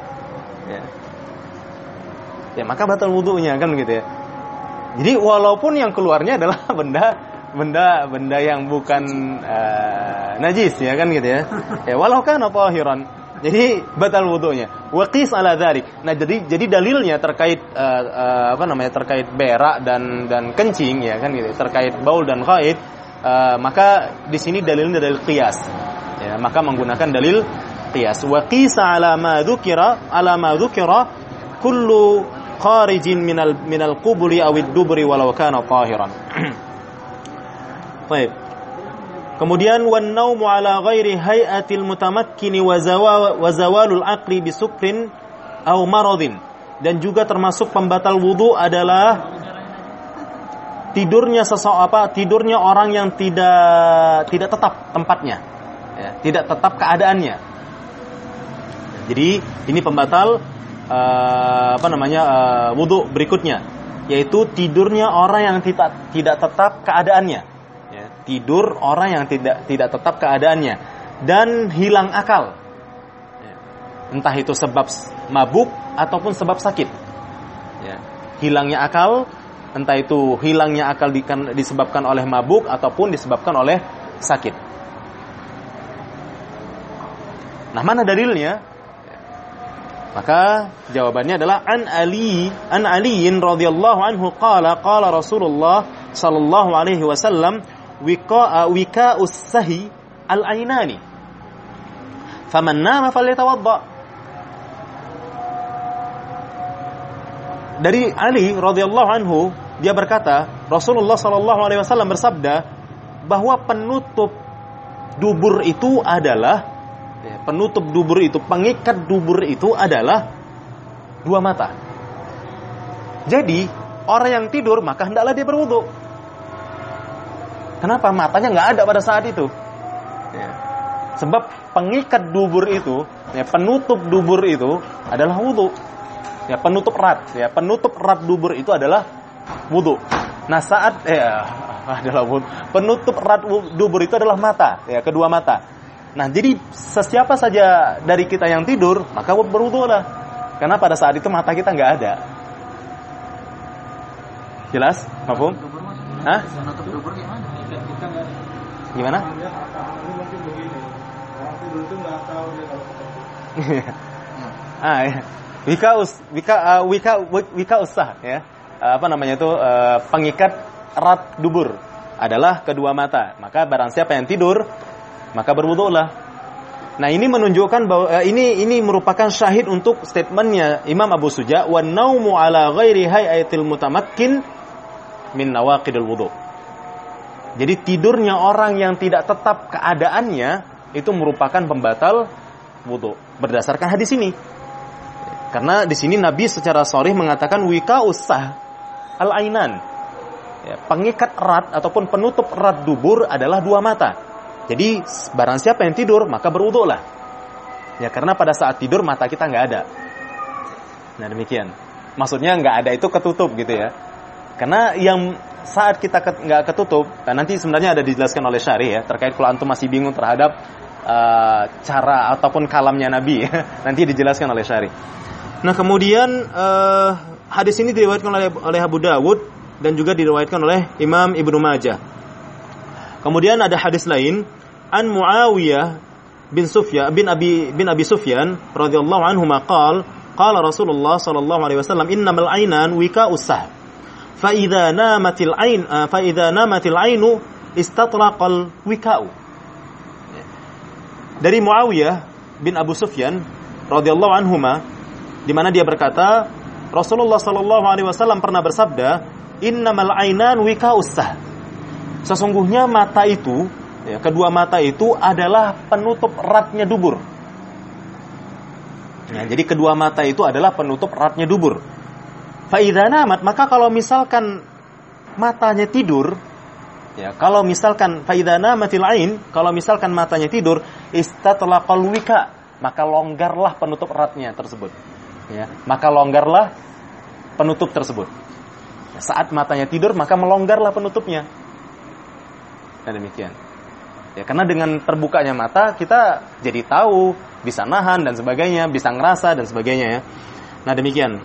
Ya, maka batal wudunya kan gitu ya. Jadi walaupun yang keluarnya adalah benda yang bukan najis ya kan gitu ya. Ya, walau kana tahiran. Jadi batal wudunya. Wa qis ala dzalik. Nah, jadi dalilnya terkait terkait berak dan kencing ya kan gitu. Terkait baul dan ghaid, maka di sini dalilnya dalil qiyas. Ya, maka menggunakan dalil qiyas. Wa qis ala ma dzukira kullu kharijin minal qubuli awid dubri walau kana tahiran. Baik. Kemudian wan naumu ala ghairi hay'atil mutamakkini wa zawalul aqli bisukrin aw maradin. Dan juga termasuk pembatal wudu adalah tidurnya orang yang tidak tetap tempatnya. Ya, tidak tetap keadaannya. Jadi ini pembatal wudu berikutnya, yaitu tidurnya orang yang tidak tetap keadaannya. Ya, tidur orang yang tidak tetap keadaannya dan hilang akal. Ya, entah itu sebab mabuk ataupun sebab sakit. Ya, hilangnya akal, entah itu hilangnya akal disebabkan oleh mabuk ataupun disebabkan oleh sakit. Nah, mana dalilnya? Maka jawabannya adalah an Aliin radhiyallahu anhu qala Rasulullah sallallahu alaihi wasallam wika'us sahi al-ainani faman nama falyatawadda. Dari Ali radhiyallahu anhu, dia berkata Rasulullah sallallahu alaihi wasallam bersabda bahwa penutup dubur itu adalah pengikat dubur itu adalah dua mata. Jadi orang yang tidur maka hendaklah dia berwudu. Kenapa? Matanya nggak ada pada saat itu. Ya. Sebab pengikat dubur itu, ya, penutup dubur itu adalah wudu. Ya, penutup erat dubur itu adalah wudu. Nah, saat adalah penutup erat dubur itu adalah mata, ya, kedua mata. Nah, jadi sesiapa saja dari kita yang tidur, maka berwudulah. Karena pada saat itu mata kita nggak ada. Jelas? Mafhum? Hah? Menutup dubur gimana? Gimana? Mungkin begini. Orang tidur itu nggak tahu dia kalau Wika usah, ya. Apa namanya itu, pengikat erat dubur adalah kedua mata. Maka barang siapa yang tidur, maka berwudulah. Nah, ini menunjukkan bahwa ini merupakan syahid untuk statementnya Imam Abu Suja, wa naumu ala ghairi hayatil mutamakkin min nawaqidil wudu. Jadi tidurnya orang yang tidak tetap keadaannya itu merupakan pembatal wudu berdasarkan hadis ini. Karena di sini Nabi secara sharih mengatakan wika usah al-ainan. Ya, pengikat erat ataupun penutup erat dubur adalah dua mata. Jadi barang siapa yang tidur maka berwudulah. Ya, karena pada saat tidur mata kita nggak ada. Nah, demikian. Maksudnya nggak ada itu ketutup gitu ya. Karena yang saat kita nggak ketutup, dan nanti sebenarnya ada dijelaskan oleh Syarih ya, terkait kalau antum masih bingung terhadap cara ataupun kalamnya Nabi ya, nanti dijelaskan oleh Syarih. Nah, kemudian hadis ini diriwayatkan oleh Abu Dawud dan juga diriwayatkan oleh Imam Ibnu Majah. Kemudian ada hadis lain an Muawiyah bin Abi Sufyan radhiyallahu anhu qala Rasulullah sallallahu alaihi wasallam innamal ainan wika'us sahm fa idza namatil ainu istatlaqal wika'u. Dari Muawiyah bin Abu Sufyan radhiyallahu anhuma, di mana dia berkata Rasulullah sallallahu alaihi wasallam pernah bersabda innamal ainan wika'us sahm. Sesungguhnya mata itu, ya, kedua mata itu adalah penutup eratnya dubur. Ya, jadi kedua mata itu adalah penutup eratnya dubur. Fa idza namat, maka kalau misalkan matanya tidur, ya, kalau misalkan fa idza namatil ain, kalau misalkan matanya tidur, istatlaqal wika, maka longgarlah penutup eratnya tersebut. Ya, maka longgarlah penutup tersebut. Ya, saat matanya tidur, maka melonggarlah penutupnya. Nah, demikian. Ya, karena dengan terbukanya mata kita jadi tahu, bisa nahan dan sebagainya, bisa ngerasa dan sebagainya ya. Nah, demikian.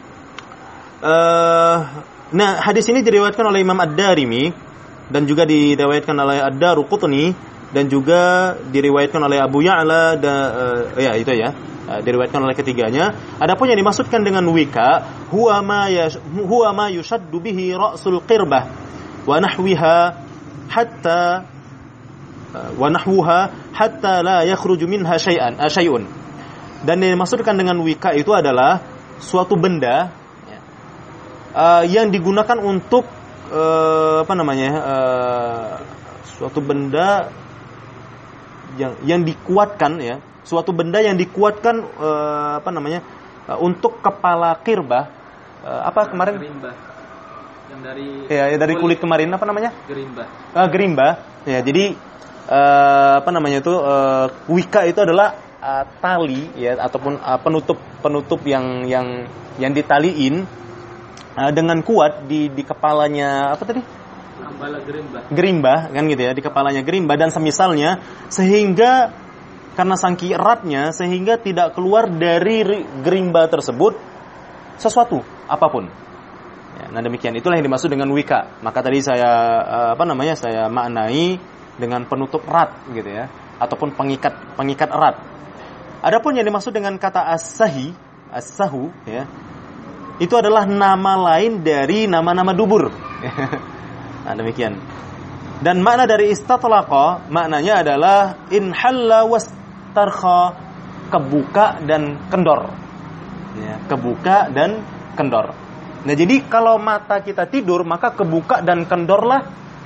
Nah, hadis ini diriwayatkan oleh Imam Ad-Darimi dan juga diriwayatkan oleh Ad-Daruqutni dan juga diriwayatkan oleh Abu Ya'la diriwayatkan oleh ketiganya. Adapun yang dimaksudkan dengan wika huwa ma yushaddu bihi ra'sul qirbah wa nahwuha hatta la yakhruju minha syai'un. Dan yang dimaksudkan dengan wika itu adalah suatu benda yang digunakan untuk suatu benda yang dikuatkan ya, suatu benda yang dikuatkan untuk kepala qirbah, kemarin Gerimbah. Yang dari kulit kemarin apa namanya? Gerimbah. Ya, jadi wika itu adalah tali ya, ataupun penutup yang ditaliin dengan kuat di kepalanya apa tadi? Kepala Gerimbah kan gitu ya, di kepalanya gerimbah dan semisalnya, sehingga karena saking eratnya sehingga tidak keluar dari gerimbah tersebut sesuatu apapun. Ya, nah, demikian itulah yang dimaksud dengan wika. Maka tadi saya saya maknai dengan penutup erat gitu ya, ataupun pengikat erat. Adapun yang dimaksud dengan kata as-sahu ya, itu adalah nama lain dari nama-nama dubur. Nah, demikian. Dan makna dari istatlaqa maknanya adalah inhalla wastarkha, kebuka dan kendor. Ya, kebuka dan kendor. Nah, jadi kalau mata kita tidur maka kebuka dan kendorlah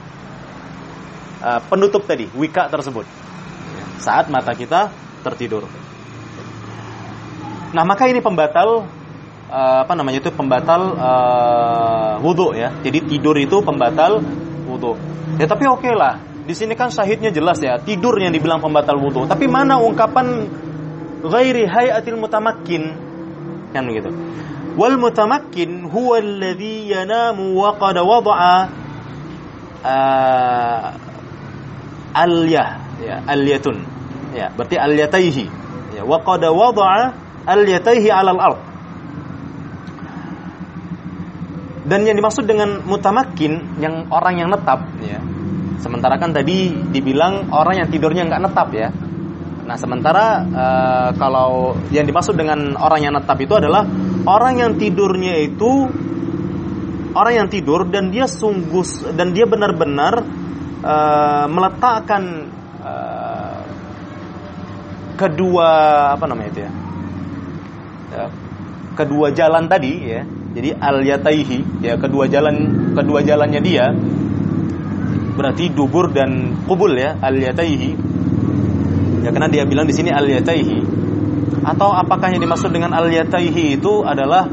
penutup tadi, wika tersebut. Ya, saat mata kita tertidur. Nah, maka ini pembatal wudu ya. Jadi tidur itu pembatal wudu. Ya, tapi oke lah. Di sini kan syahidnya jelas ya, tidur yang dibilang pembatal wudu. Tapi mana ungkapan ghairi hayatil mutamakkin? Kan begitu. Wal mutamakkin huwa alladhi yanamu wa qad wada'a alyah, ya, alyatun. Ya, berarti alyataihi. Ya, wa qad wada'a alyataihi 'alal ard. Dan yang dimaksud dengan mutamakkin yang orang yang netap, ya. Sementara kan tadi dibilang orang yang tidurnya enggak netap, ya. Nah, sementara kalau yang dimaksud dengan orang yang netap itu adalah orang yang tidurnya itu orang yang tidur dan dia benar-benar meletakkan kedua kedua jalan tadi, ya. Jadi al-yataihi, ya, kedua jalannya dia berarti dubur dan qubul, ya, al-yataihi. Ya, karena dia bilang di sini al-yataihi. Atau apakah yang dimaksud dengan al-yataihi itu adalah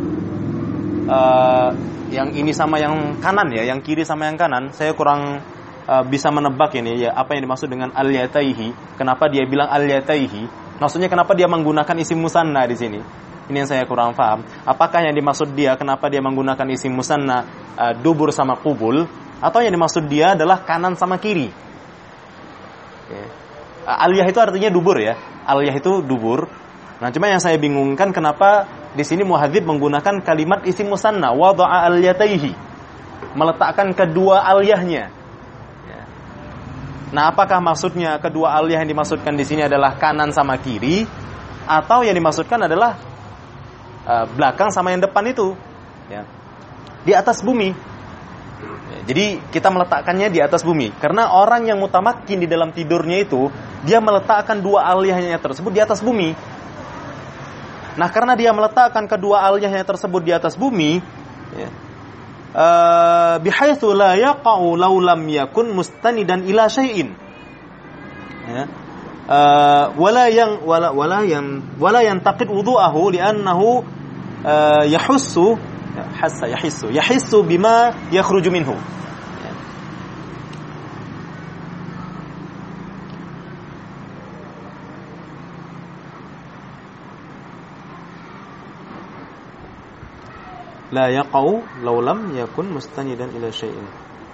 yang ini sama yang kanan, ya, yang kiri sama yang kanan? Saya kurang bisa menebak ini, ya, apa yang dimaksud dengan al-yataihi. Kenapa dia bilang al-yataihi? Maksudnya kenapa dia menggunakan isim musanna di sini? Ini yang saya kurang paham. Apakah yang dimaksud dia kenapa dia menggunakan isim musanna dubur sama qubul, atau yang dimaksud dia adalah kanan sama kiri? Okay. Aliyah itu artinya dubur, ya. Aliyah itu dubur. Nah, cuma yang saya bingungkan kenapa di sini muhadzib menggunakan kalimat isim musanna wada'a al-yataihi, meletakkan kedua aliyahnya. Ya. Nah, apakah maksudnya kedua aliyah yang dimaksudkan di sini adalah kanan sama kiri, atau yang dimaksudkan adalah belakang sama yang depan itu, ya, di atas bumi? Ya, jadi kita meletakkannya di atas bumi karena orang yang mutamakkin di dalam tidurnya itu dia meletakkan dua aliyahnya tersebut di atas bumi. Nah, karena dia meletakkan kedua aliyahnya tersebut di atas bumi, ya, bihaitsu la yaqa'u law lam yakun mustanidan ila syai'in, ya, wala yantaqid wudu'ahu li'annahu yahissu bima yakhruju minhu. La yaqau law lam yakun mustanidan ila syai'in.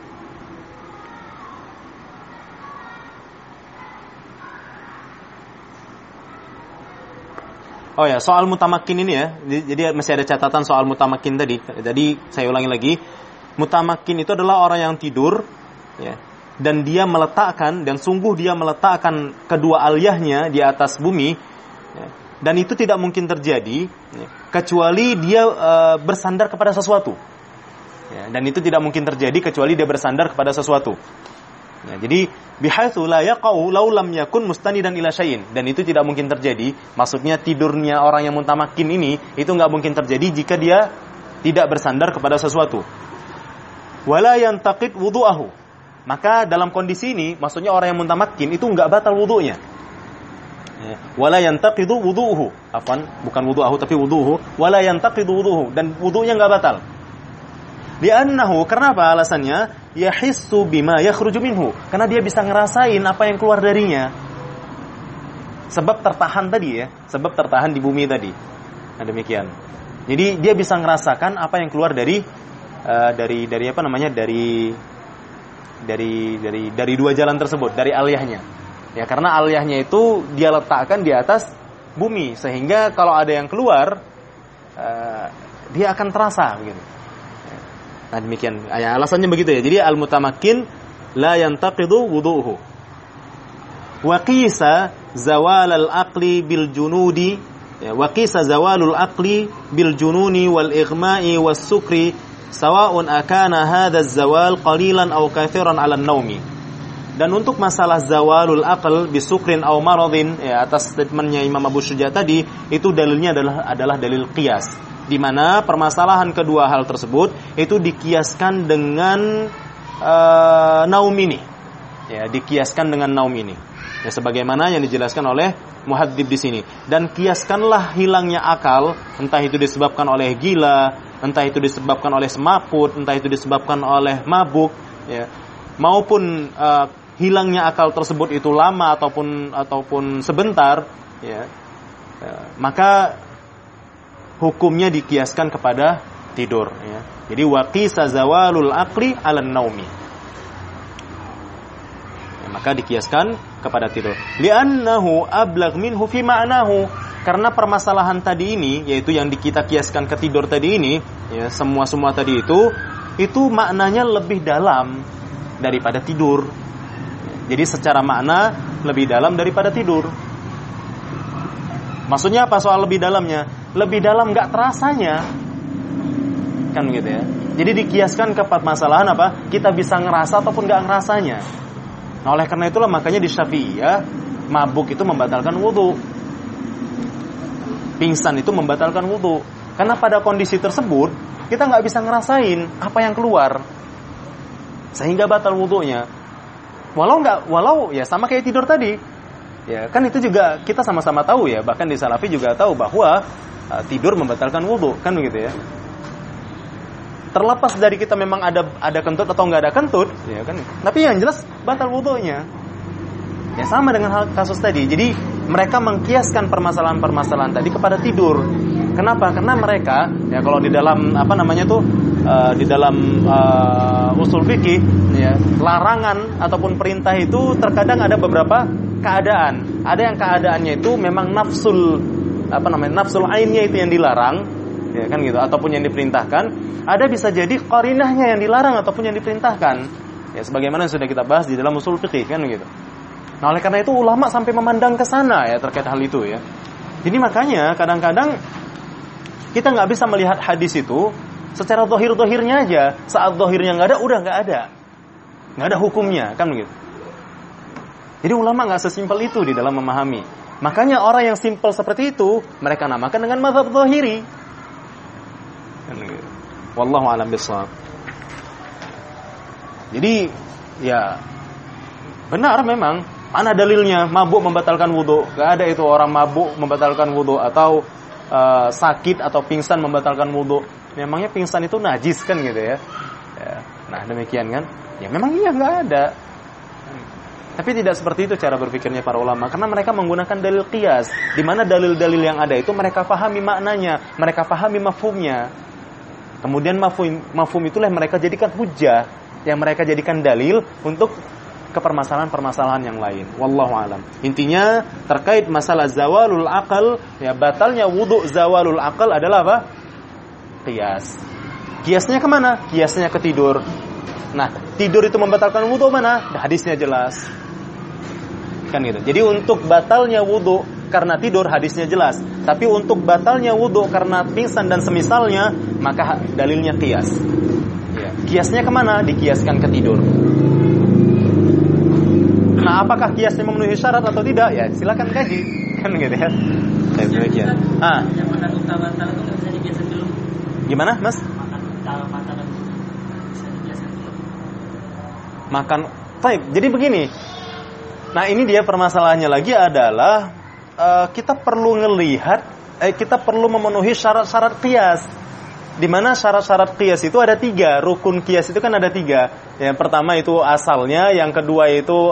Oh ya, soal mutamakkin ini, ya. Jadi masih ada catatan soal mutamakkin tadi. Jadi saya ulangi lagi. Mutamakkin itu adalah orang yang tidur, ya, dan dia meletakkan, dan sungguh dia meletakkan kedua aliyahnya di atas bumi, ya, dan itu tidak mungkin terjadi, ya, kecuali dia bersandar kepada sesuatu, ya, dan itu tidak mungkin terjadi kecuali dia bersandar kepada sesuatu, ya. Jadi bihaitsu la yaqau law lam yakun mustanidan ila syai'in, dan itu tidak mungkin terjadi, maksudnya tidurnya orang yang mutamakkin ini itu enggak mungkin terjadi jika dia tidak bersandar kepada sesuatu. Wala yantaqid wudu'ahu, maka dalam kondisi ini maksudnya orang yang mutamakkin itu enggak batal wudunya. Wala yantaqidu wudu'uhu, bukan wudu'ahu tapi wudu'uhu, wala yantaqidu wudu'uhu, dan wudu'nya enggak batal. Li'annahu, karena apa alasannya? Yahissu bima yakhruju minhu, karena dia bisa ngerasain apa yang keluar darinya. Sebab tertahan tadi, ya, sebab tertahan di bumi tadi. Nah, demikian. Jadi dia bisa ngerasakan apa yang keluar dari dua jalan tersebut, dari aliyahnya. Ya, karena aliyahnya itu dia letakkan di atas bumi, sehingga kalau ada yang keluar dia akan terasa begitu. Nah, demikian. Ya, alasannya begitu, ya. Jadi al-mutamakkin la yantaqidu wudu'uhu. Wa qisa zawal al-aqli bil junudi, ya, wa qisa zawalul aqli bil jununi wal ighma'i was sukri sawa'un akana hadha az-zawal qalilan aw kathiran 'ala an-naumi. Dan untuk masalah zawalul aql bisukrin aw maradin, ya, atas statementnya Imam Abu Syuja tadi, itu dalilnya adalah dalil qiyas, di mana permasalahan kedua hal tersebut itu dikiaskan dengan naum ini, ya, dikiaskan dengan naum ini, ya, sebagaimana yang dijelaskan oleh muhadzib di sini. Dan kiaskanlah hilangnya akal, entah itu disebabkan oleh gila, entah itu disebabkan oleh semaput, entah itu disebabkan oleh mabuk, ya, maupun hilangnya akal tersebut itu lama ataupun sebentar, ya, maka hukumnya dikiaskan kepada tidur ya. Jadi waqisa zawalul aqli 'alan naumi. Ya, maka dikiaskan kepada tidur. Li'annahu ablagh minhu fi ma'nahu. Karena permasalahan tadi ini, yaitu yang kita kiaskan ke tidur tadi ini, ya, semua tadi itu maknanya lebih dalam daripada tidur. Jadi secara makna lebih dalam daripada tidur. Maksudnya apa soal lebih dalamnya? Lebih dalam nggak terasanya, kan gitu ya. Jadi dikiaskan ke permasalahan apa? Kita bisa ngerasa ataupun nggak ngerasanya. Nah, oleh karena itulah makanya di Syafi'iyah mabuk itu membatalkan wudu, pingsan itu membatalkan wudu. Karena pada kondisi tersebut kita nggak bisa ngerasain apa yang keluar, sehingga batal wudunya. Walau ya sama kayak tidur tadi. Ya, kan itu juga kita sama-sama tahu ya, bahkan di Salafi juga tahu bahwa tidur membatalkan wudu, kan begitu ya. Terlepas dari kita memang ada kentut atau nggak ada kentut, ya kan. Tapi yang jelas batal wudunya. Ya sama dengan hal kasus tadi. Jadi mereka mengkiaskan permasalahan-permasalahan tadi kepada tidur. Kenapa? Karena mereka ya kalau di dalam di dalam usul fikih ya, larangan ataupun perintah itu terkadang ada beberapa keadaan. Ada yang keadaannya itu memang nafsul ainnya itu yang dilarang, ya kan gitu, ataupun yang diperintahkan. Ada bisa jadi qarinahnya yang dilarang ataupun yang diperintahkan. Ya sebagaimana yang sudah kita bahas di dalam usul fikih kan gitu. Nah, oleh karena itu ulama sampai memandang ke sana ya terkait hal itu ya. Jadi makanya kadang-kadang kita nggak bisa melihat hadis itu secara zahir-zahirnya aja. Saat zahirnya nggak ada, udah nggak ada hukumnya kan begitu. Jadi ulama nggak sesimpel itu di dalam memahami. Makanya orang yang simpel seperti itu mereka namakan dengan mazhab zahiri. Wallahu a'lam bishawab. Jadi ya benar memang, mana dalilnya mabuk membatalkan wudu? Gak ada itu orang mabuk membatalkan wudu atau sakit atau pingsan membatalkan wudu. Memangnya pingsan itu najis kan gitu ya. Nah demikian kan? Ya memang iya nggak ada. Tapi tidak seperti itu cara berpikirnya para ulama, karena mereka menggunakan dalil qiyas, di mana dalil-dalil yang ada itu mereka pahami maknanya, mereka pahami mafhumnya. Kemudian mafhum itulah yang mereka jadikan hujjah, yang mereka jadikan dalil untuk ke permasalahan-permasalahan yang lain. Wallahu alam. Intinya terkait masalah zawalul aqal, ya batalnya wudu zawalul aqal adalah apa? Qiyas. Kiasnya kemana? Kiasnya ke tidur. Nah, tidur itu membatalkan wudu mana? Hadisnya jelas. Kan gitu. Jadi untuk batalnya wudu karena tidur hadisnya jelas. Tapi untuk batalnya wudu karena pingsan dan semisalnya, maka dalilnya qiyas. Ya. Kiasnya kemana? Dikiaskan ke tidur. Nah, apakah kiasnya memenuhi syarat atau tidak? Ya, silakan kaji. Kan gitu ya. Demikian. Yang makan utama batal itu bisa dibiasakan dulu. Gimana, Mas? Makan utama batal bisa dibiasakan dulu. Makan. Baik, jadi begini. Nah, ini dia permasalahannya lagi adalah kita perlu kita perlu memenuhi syarat-syarat qiyas. Di mana syarat-syarat qiyas itu ada 3, rukun qiyas itu kan ada 3. Yang pertama itu asalnya, yang kedua itu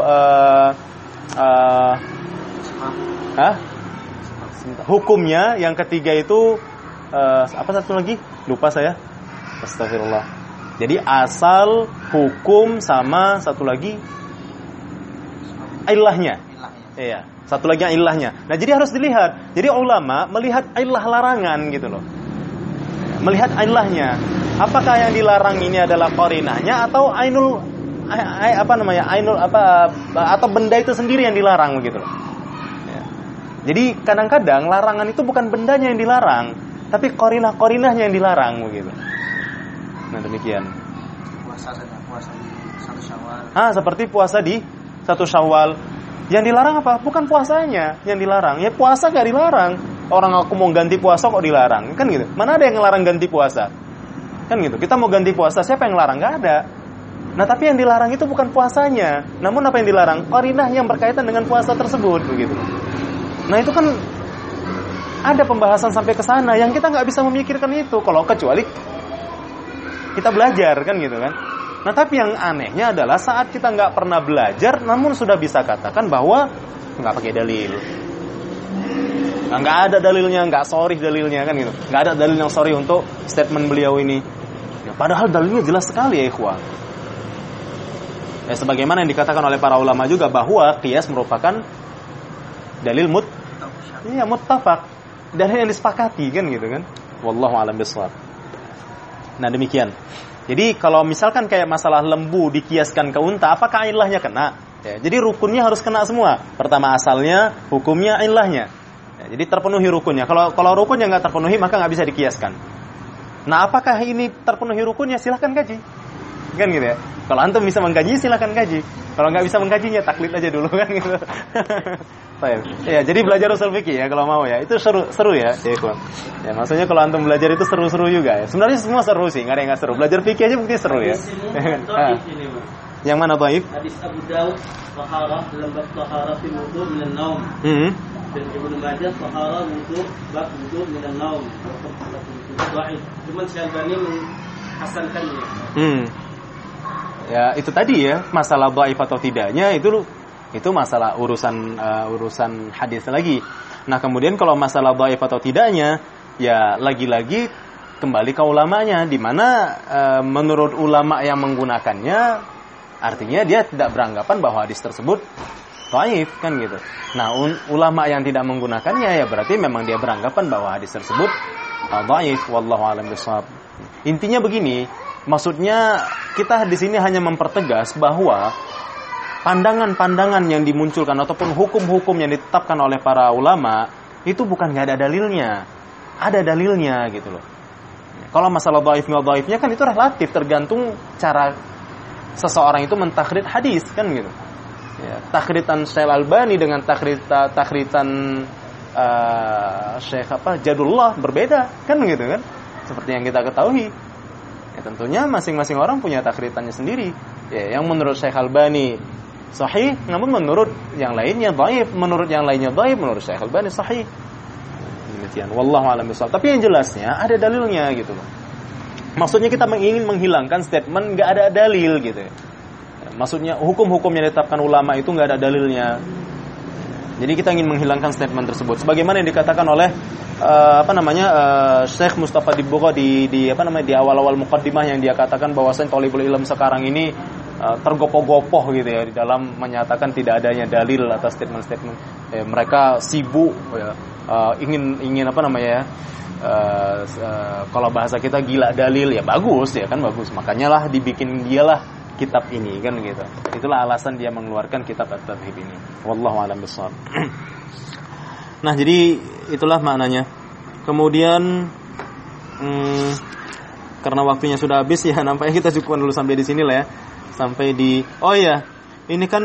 hukumnya, yang ketiga itu apa satu lagi? Lupa saya. Astagfirullah. Jadi asal, hukum, sama satu lagi ilahnya. Iya, satu lagi yang ilahnya. Nah, jadi harus dilihat. Jadi ulama melihat ilah larangan gitu loh. Melihat ilahnya. Apakah yang dilarang ini adalah qarinahnya atau ainul atau benda itu sendiri yang dilarang begitu loh. Ya. Jadi kadang-kadang larangan itu bukan bendanya yang dilarang, tapi qarinah-qarinahnya yang dilarang begitu. Nah, demikian. Puasa di 1 Syawal. Seperti puasa di 1 Syawal. Yang dilarang apa? Bukan puasanya yang dilarang. Ya puasa gak dilarang. Orang aku mau ganti puasa kok dilarang? Kan gitu. Mana ada yang ngelarang ganti puasa? Kan gitu. Kita mau ganti puasa, siapa yang ngelarang? Gak ada. Nah, tapi yang dilarang itu bukan puasanya. Namun apa yang dilarang? Qarinah yang berkaitan dengan puasa tersebut begitu. Nah, itu kan ada pembahasan sampai ke sana yang kita nggak bisa memikirkan itu kalau kecuali kita belajar kan gitu kan. Nah, tapi yang anehnya adalah saat kita nggak pernah belajar, namun sudah bisa katakan bahwa nggak pakai dalil. Nggak ada dalilnya, nggak sorry dalilnya kan gitu. Nggak ada dalil yang sorry untuk statement beliau ini. Ya, padahal dalilnya jelas sekali ya ikhwan. Ya, sebagaimana yang dikatakan oleh para ulama juga bahwa qiyas merupakan dalil muttafaq, dalil yang disepakati kan gitu kan. Wallahu a'lam bishawab. Nah, demikian. Jadi kalau misalkan kayak masalah lembu dikiaskan ke unta, apakah ilahnya kena? Ya, jadi rukunnya harus kena semua. Pertama asalnya, hukumnya, ilahnya. Ya, jadi terpenuhi rukunnya. Kalau rukunnya nggak terpenuhi maka nggak bisa dikiaskan. Nah, apakah ini terpenuhi rukunnya? Silahkan kaji. Kan gitu ya. Kalau antum bisa mengkaji silahkan kaji. Kalau nggak bisa mengkajinya taklid aja dulu kan gitu. Ya, jadi belajar usul fikih ya kalau mau ya. Itu seru ya, ikhwan. Ya, maksudnya kalau antum belajar itu seru-seru juga ya. Sebenarnya semua seru sih, nggak ada yang nggak seru. Belajar fikih aja bukti seru ya. Yang mana dhaif? Hadis Abu Daud, taharah dalam bab taharah fi wudu minan naum. Dan Ibnu Majah taharah wudu bab wudu minan naum. Dhaif. Cuma Syalbani menghasankannya. Ya, itu tadi ya, masalah dhaif atau tidaknya itu masalah urusan hadis lagi. Nah, kemudian kalau masalah dhaif atau tidaknya, ya lagi-lagi kembali ke ulamanya, di mana menurut ulama yang menggunakannya artinya dia tidak beranggapan bahwa hadis tersebut dhaif kan gitu. Nah, ulama yang tidak menggunakannya ya berarti memang dia beranggapan bahwa hadis tersebut dhaif. Wallahu a'lam bishawab. Intinya begini, maksudnya kita di sini hanya mempertegas bahwa pandangan-pandangan yang dimunculkan ataupun hukum-hukum yang ditetapkan oleh para ulama itu bukan nggak ada dalilnya, ada dalilnya gitu loh. Kalau masalah dhaif nggak dhaifnya kan itu relatif, tergantung cara seseorang itu mentakrid hadis kan gitu. Ya, takhritan Syekh Albani dengan takhritan Syekh Jadullah berbeda kan gitu kan, seperti yang kita ketahui. Ya, tentunya masing-masing orang punya takhritannya sendiri. Ya, yang menurut Syekh Albani sahih, namun menurut yang lainnya dhaif, menurut yang lainnya dhaif, menurut Syekh Albani sahih. Demikian. Wallahu a'lam bishawab. Tapi yang jelasnya ada dalilnya gitu loh. Maksudnya kita ingin menghilangkan statement nggak ada dalil gitu. Ya, maksudnya hukum-hukum yang ditetapkan ulama itu nggak ada dalilnya. Jadi kita ingin menghilangkan statement tersebut. Sebagaimana yang dikatakan oleh Syekh Mustafa Dibugha di awal-awal muqaddimah yang dia katakan bahwasanya thalibul ilm sekarang ini tergopoh-gopoh gitu ya di dalam menyatakan tidak adanya dalil atas statement-statement. Mereka sibuk ya, ingin kalau bahasa kita gila dalil ya bagus ya kan bagus. Makanya lah dibikin dialah kitab ini kan gitu. Itulah alasan dia mengeluarkan kitab at-Tauhid ini. Wallahu a'lam bishawab. Nah, jadi itulah maknanya. Kemudian karena waktunya sudah habis ya, nampaknya kita cukupkan dulu sampai di sini lah ya. Sampai di ini kan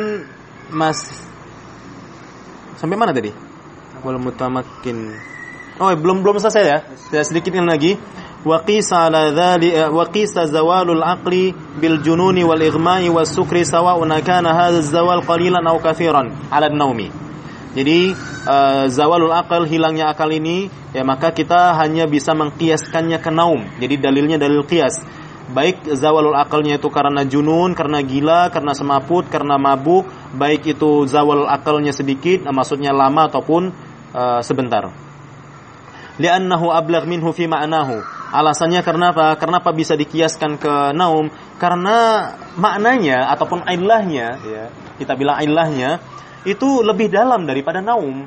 sampai mana tadi? Wal mutamakin. Belum selesai ya. Sedikit lagi. Waqisa zawalul aqli bil jununi wal ighma'i was sukri sawa'un kana hadha zawal qalilan aw katsiran 'ala an-naumi. Jadi zawalul aqal, hilangnya akal ini ya maka kita hanya bisa mengkiaskannya ke naum. Jadi dalilnya dalil qiyas. Baik zawalul aqalnya itu karena junun, karena gila, karena semaput, karena mabuk, baik itu zawalul aqalnya sedikit, maksudnya lama ataupun sebentar. Li'annahu ablagh minhu fi ma'nahu. Alasannya kenapa bisa dikiaskan ke naum? Karena maknanya ataupun ilahnya ya, kita bilang ilahnya itu lebih dalam daripada naum.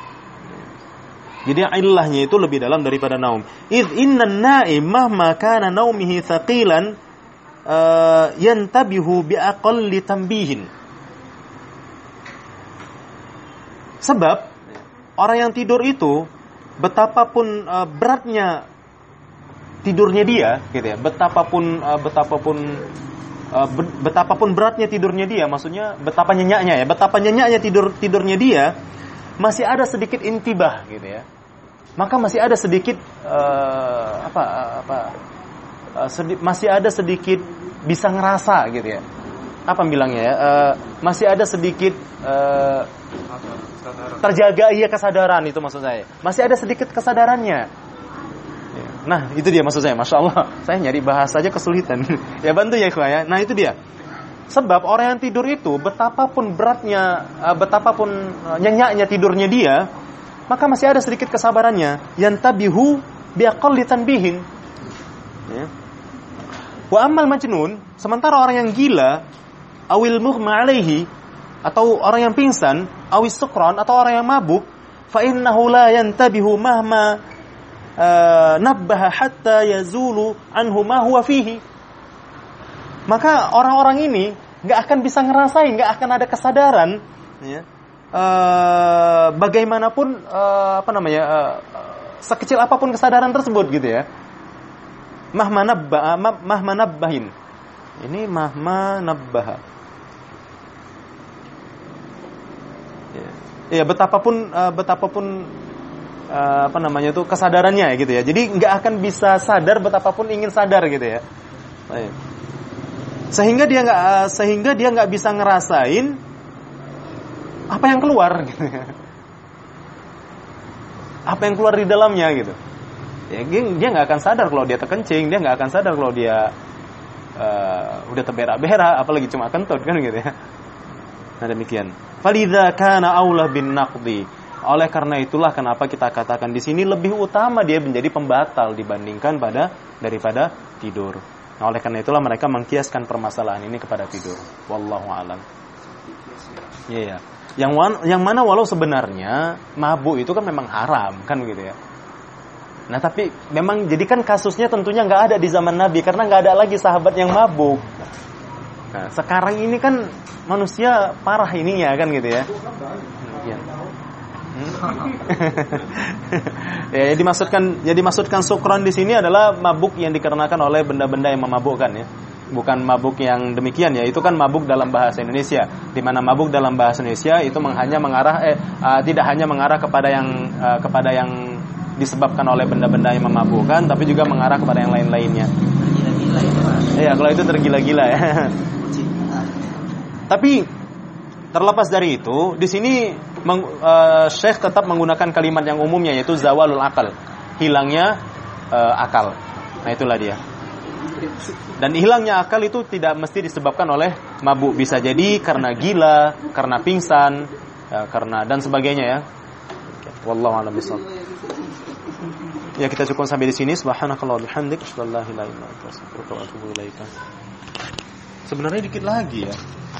Jadi ilahnya itu lebih dalam daripada naum. Idh innan na'im mahma kana naumihi thaqilan yantabihu bi aqalli tanbihin. Sebab orang yang tidur itu betapapun beratnya tidurnya dia gitu ya, betapapun beratnya tidurnya dia, maksudnya betapa nyenyaknya tidurnya dia, masih ada sedikit intibah gitu ya, maka masih ada sedikit masih ada sedikit bisa ngerasa gitu ya, apa bilangnya ya, masih ada sedikit terjaga kesadaran, itu maksud saya, masih ada sedikit kesadarannya. Nah, itu dia maksud saya. Masya Allah, saya nyari bahasa aja kesulitan. Ya bantu ya ikhwan ya. Nah, itu dia. Sebab orang yang tidur itu betapapun beratnya, betapapun nyenyaknya tidurnya dia, maka masih ada sedikit kesabarannya. Yantabihu biaqalli tanbihin. Ya. Wa ammal majnun, sementara orang yang gila, awil mughma alaihi, atau orang yang pingsan, awis sukran, atau orang yang mabuk, fa innahu la yantabihu mahma nabbaha hatta yazulu anhu ma huwa fihi. Maka orang-orang ini nggak akan bisa ngerasain, nggak akan ada kesadaran, ya, bagaimanapun sekecil apapun kesadaran tersebut gitu ya. Mahma nabbahin. Ini mahma nabbaha. Ya, betapapun kesadarannya gitu ya. Jadi nggak akan bisa sadar betapapun ingin sadar gitu ya. Sehingga dia nggak bisa ngerasain apa yang keluar gitu. Apa yang keluar di dalamnya gitu. Ya, dia nggak akan sadar kalau dia terkencing, dia nggak akan sadar kalau dia udah terberak-berak, apalagi cuma kentut kan gitu ya. Nah demikian. Falidza kana aula bin naqdi. Oleh karena itulah kenapa kita katakan di sini lebih utama dia menjadi pembatal dibandingkan daripada tidur. Nah, oleh karena itulah mereka mengkiaskan permasalahan ini kepada tidur. Wallahu a'lam. Iya. Yang mana walau sebenarnya mabuk itu kan memang haram kan begitu ya. Nah tapi memang jadikan kasusnya tentunya nggak ada di zaman Nabi karena nggak ada lagi sahabat yang mabuk. Nah, sekarang ini kan manusia parah ininya kan gitu ya. Ya, dimaksudkan sukron di sini adalah mabuk yang dikarenakan oleh benda-benda yang memabukkan ya. Bukan mabuk yang demikian ya. Itu kan mabuk dalam bahasa Indonesia. Di mana mabuk dalam bahasa Indonesia itu tidak hanya mengarah kepada yang disebabkan oleh benda-benda yang memabukkan, tapi juga mengarah kepada yang lain-lainnya. Tergila-gila itu. Iya, kalau itu tergila-gila ya. Tapi terlepas dari itu, di sini Syekh tetap menggunakan kalimat yang umumnya yaitu zawalul akal, hilangnya akal. Nah itulah dia. Dan hilangnya akal itu tidak mesti disebabkan oleh mabuk, bisa jadi karena gila, karena pingsan, ya, karena dan sebagainya ya. Wallahu a'lam bishawab. Ya kita cukup sampai di sini. Subhanakallah bihamdik, asyhadu an la ilaha illa anta, astaghfiruka wa atubu ilaik. Sebenarnya dikit lagi ya.